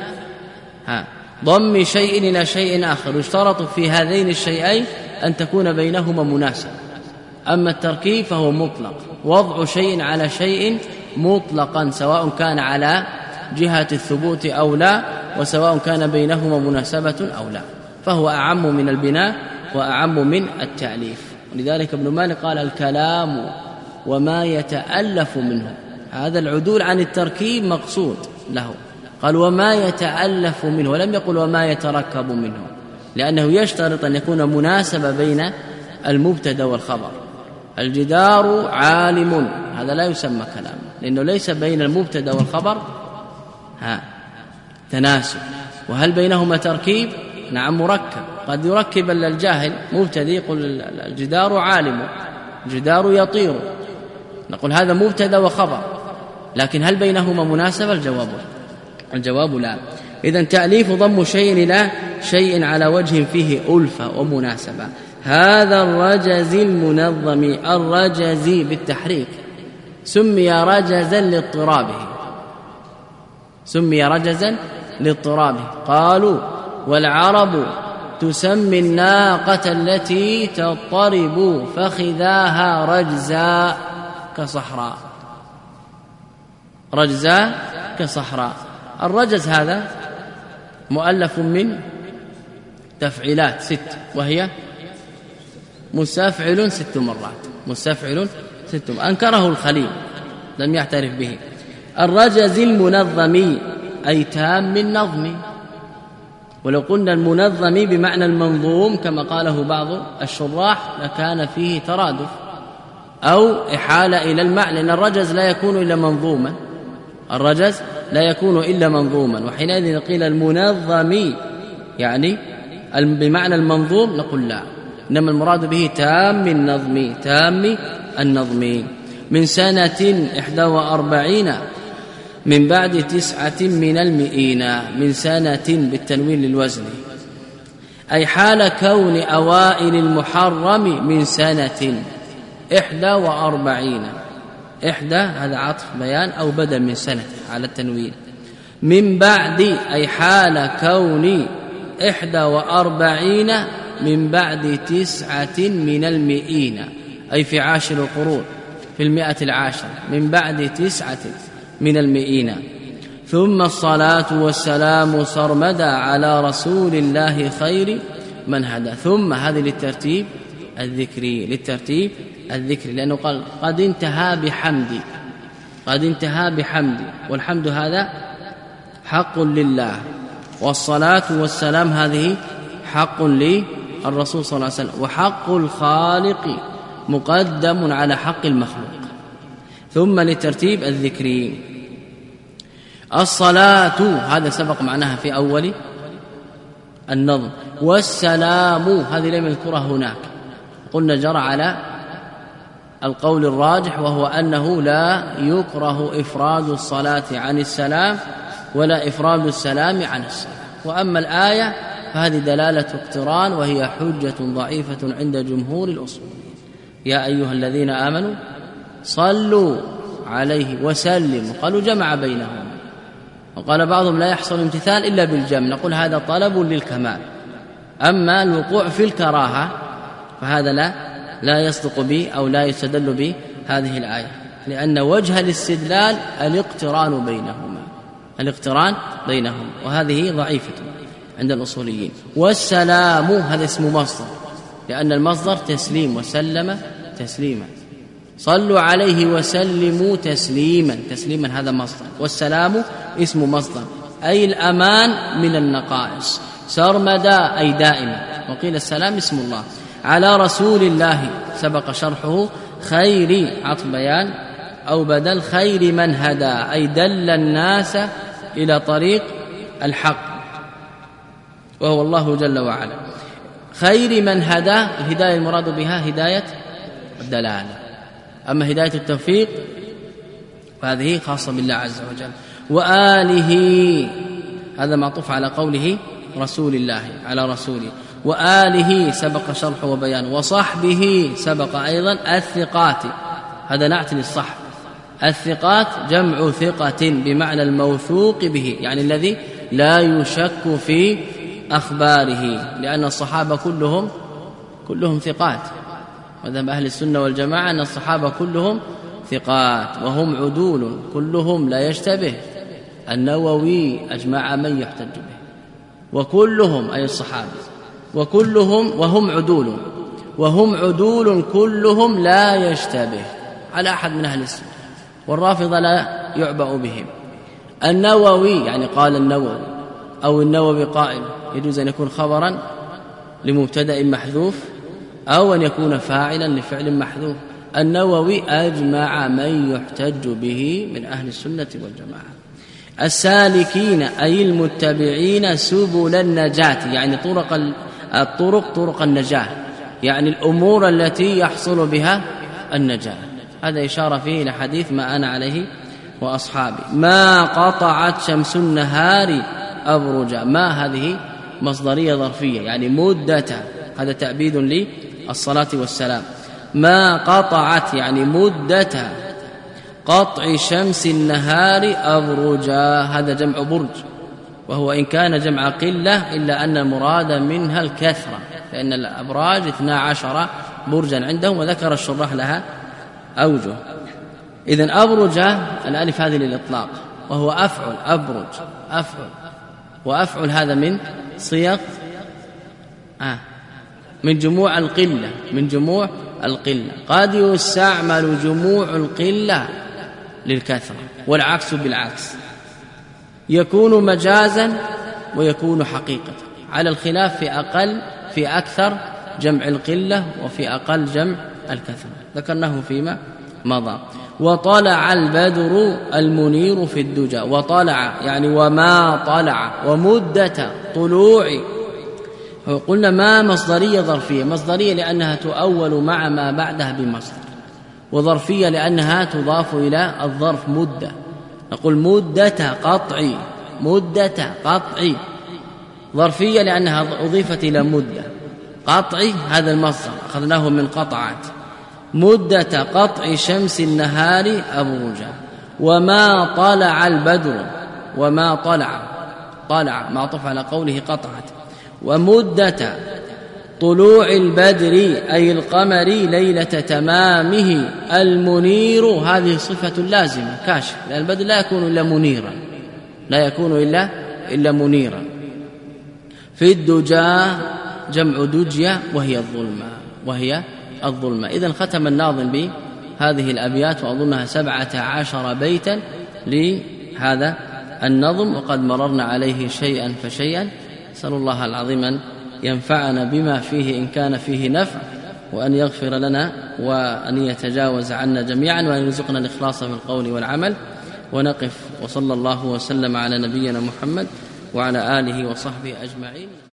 ضم شيء إلى شيء آخر، يشترط في هذين الشيئين أن تكون بينهما مناسبة. أما التركيب فهو مطلق، وضع شيء على شيء مطلقا سواء كان على جهة الثبوت أو لا، وسواء كان بينهما مناسبة أو لا، فهو أعم من البناء وأعم من التأليف. ولذلك ابن مالك قال الكلام وما يتألف منه، هذا العدول عن التركيب مقصود له، قال وما يتألف منه، ولم يقل وما يتركب منه، لأنه يشترط أن يكون مناسبة بين المبتدا والخبر. الجدار عالم هذا لا يسمى كلام، لأنه ليس بين المبتدا والخبر تناسب. وهل بينهما تركيب؟ نعم مركب، قد يركب الجاهل مبتدا يقول الجدار عالم، الجدار يطير، نقول هذا مبتدا وخبر، لكن هل بينهما مناسبة؟ الجواب لا. إذن تأليف ضم شيء إلى شيء على وجه فيه ألفة ومناسبة. هذا الرجز المنظم، الرجز بالتحريك سمي رجزا لاضطرابه، سمي رجزا لاضطرابه. قالوا والعرب تسمي الناقة التي تضطرب فخذاها رجزا كصحراء، رجزا كصحراء. الرجز هذا مؤلف من تفعيلات 6، وهي مستفعل 6 مرات، مستفعل 6. أنكره الخليل لم يعترف به. الرجز المنظم أي تام النظم، ولو قلنا المنظم بمعنى المنظوم كما قاله بعض الشراح لكان فيه ترادف أو إحالة إلى المعنى، لأن الرجز لا يكون إلا منظوما، الرجز لا يكون إلا منظوما، وحينئذ قيل المنظم يعني بمعنى المنظوم، نقول لا، إنما المراد به تام النظم، تام النظم. من سنة 41 من بعد 9 من المئين، من سنة بالتنوين للوزن، أي حال كون أوائل المحرم من سنة 41. 1 هذا عطف بيان أو بدل من سنة على التنوين. من بعد أي حال كون 41 من بعد 9 من المئين، أي في عاشر القرون في 110 من بعد 9 من المئين. ثم الصلاة والسلام سرمدا على رسول الله خير من هدى. ثم هذه للترتيب الذكري، للترتيب الذكر، لأنه قال قد انتهى بحمدي، قد انتهى بحمدي، والحمد هذا حق لله، والصلاة والسلام هذه حق للرسول صلى الله عليه وسلم، وحق الخالق مقدم على حق المخلوق. ثم لترتيب الذكر الصلاة، هذا سبق معناها في أول النظم، والسلام هذه لم يذكرها هناك، قلنا جرى على القول الراجح، وهو أنه لا يكره إفراد الصلاة عن السلام ولا إفراد السلام عن السلام. وأما الآية فهذه دلالة اقتران، وهي حجة ضعيفة عند جمهور الأصول. يا أيها الذين آمنوا صلوا عليه وسلموا، قالوا جمع بينهم، وقال بعضهم لا يحصل امتثال إلا بالجمع، نقول هذا طلب للكمال. أما الوقوع في الكراهة فهذا لا يصدق به أو لا يستدل به هذه الآية، لأن وجه الاستدلال الاقتران بينهما، الاقتران بينهم، وهذه ضعيفة عند الأصوليين. والسلام هذا اسم مصدر، لأن المصدر تسليم، وسلم تسليما، صلوا عليه وسلموا تسليما، تسليما هذا مصدر، والسلام اسم مصدر أي الأمان من النقائص، سرمدا أي دائما، وقيل السلام اسم الله. على رسول الله سبق شرحه، خير عطف بيان أو بدل، خير من هدى أي دل الناس إلى طريق الحق، وهو الله جل وعلا. خير من هدى، الهداية المراد بها هداية الدلالة، أما هداية التوفيق فهذه خاصة بالله عز وجل. وآله هذا معطوف على قوله رسول الله، على رسوله. وآله سبق شرحه وبيان، وصحبه سبق أيضا. الثقات هذا نعت للصحب، الثقات جمع ثقة بمعنى الموثوق به، يعني الذي لا يشك في أخباره، لأن الصحابة كلهم ثقات، وذهب أهل السنة والجماعة أن الصحابة كلهم ثقات وهم عدول، كلهم لا يشتبه. النووي أجمع من يحتج به، وكلهم أي الصحابة، وكلهم وهم عدول كلهم لا يشتبه على أحد من أهل السنة، والرافضة لا يعبأ بهم. النووي يعني قال النووي، أو النووي قائل، يجوز أن يكون خبرا لمبتدأ محذوف أو أن يكون فاعلا لفعل محذوف. النووي أجمع من يحتج به من أهل السنة والجماعة. السالكين أي المتبعين سبل النجاة، يعني طرق النجاة، يعني الأمور التي يحصل بها النجاة. هذا إشارة فيه إلى حديث ما أنا عليه وأصحابي. ما قطعت شمس النهار أبرجا، ما هذه مصدرية ظرفية، يعني مدة، هذا تأبيد للصلاة والسلام. ما قطعت يعني مدة قطع شمس النهار أبرجا، هذا جمع برج، وهو إن كان جمع قلة إلا أن المراد منها الكثرة، لأن الأبراج 12 برجا عندهم، وذكر الشراح لها أوجه. إذن أبرج الألف هذه للإطلاق، وهو أفعل، أبرج أفعل، وأفعل هذا من صيغ من جموع القلة، من جموع القلة. قد يستعمل جموع القلة للكثرة، والعكس بالعكس، يكون مجازا ويكون حقيقة، على الخلاف في أكثر جمع القلة وفي أقل جمع الكثرة، ذكرناه فيما مضى. وطلع البدر المنير في الدجى، وطلع يعني وما طلع، ومدة طلوع، قلنا ما مصدرية ظرفية، مصدرية لأنها تؤول مع ما بعدها بمصدر، وظرفية لأنها تضاف إلى الظرف مدة، نقول مدة قطعي، مدة قطعي. ظرفية لأنها أضيفت إلى مدة، قطعي هذا المصدر أخذناه من قطعات. مدة قطع شمس النهار أبرجا. وما طلع البدر، وما طلع معطوف على قوله قطعت. ومدة طلوع البدر أي القمر ليلة تمامه المنير، هذه صفة لازمة كاشف، لأن البدر لا يكون إلا منيرا، لا يكون إلا منيرا. في الدجى جمع دجية، وهي الظلمة، وهي الظلمة. إذن ختم الناظم بهذه الأبيات وأظنها 17 بيتا لهذا النظم، وقد مررنا عليه شيئا فشيئا. نسأل الله العظيم أن ينفعنا بما فيه إن كان فيه نفع، وأن يغفر لنا وأن يتجاوز عنا جميعا، وأن يرزقنا الإخلاص في القول والعمل. ونقف، وصلى الله وسلم على نبينا محمد وعلى آله وصحبه أجمعين.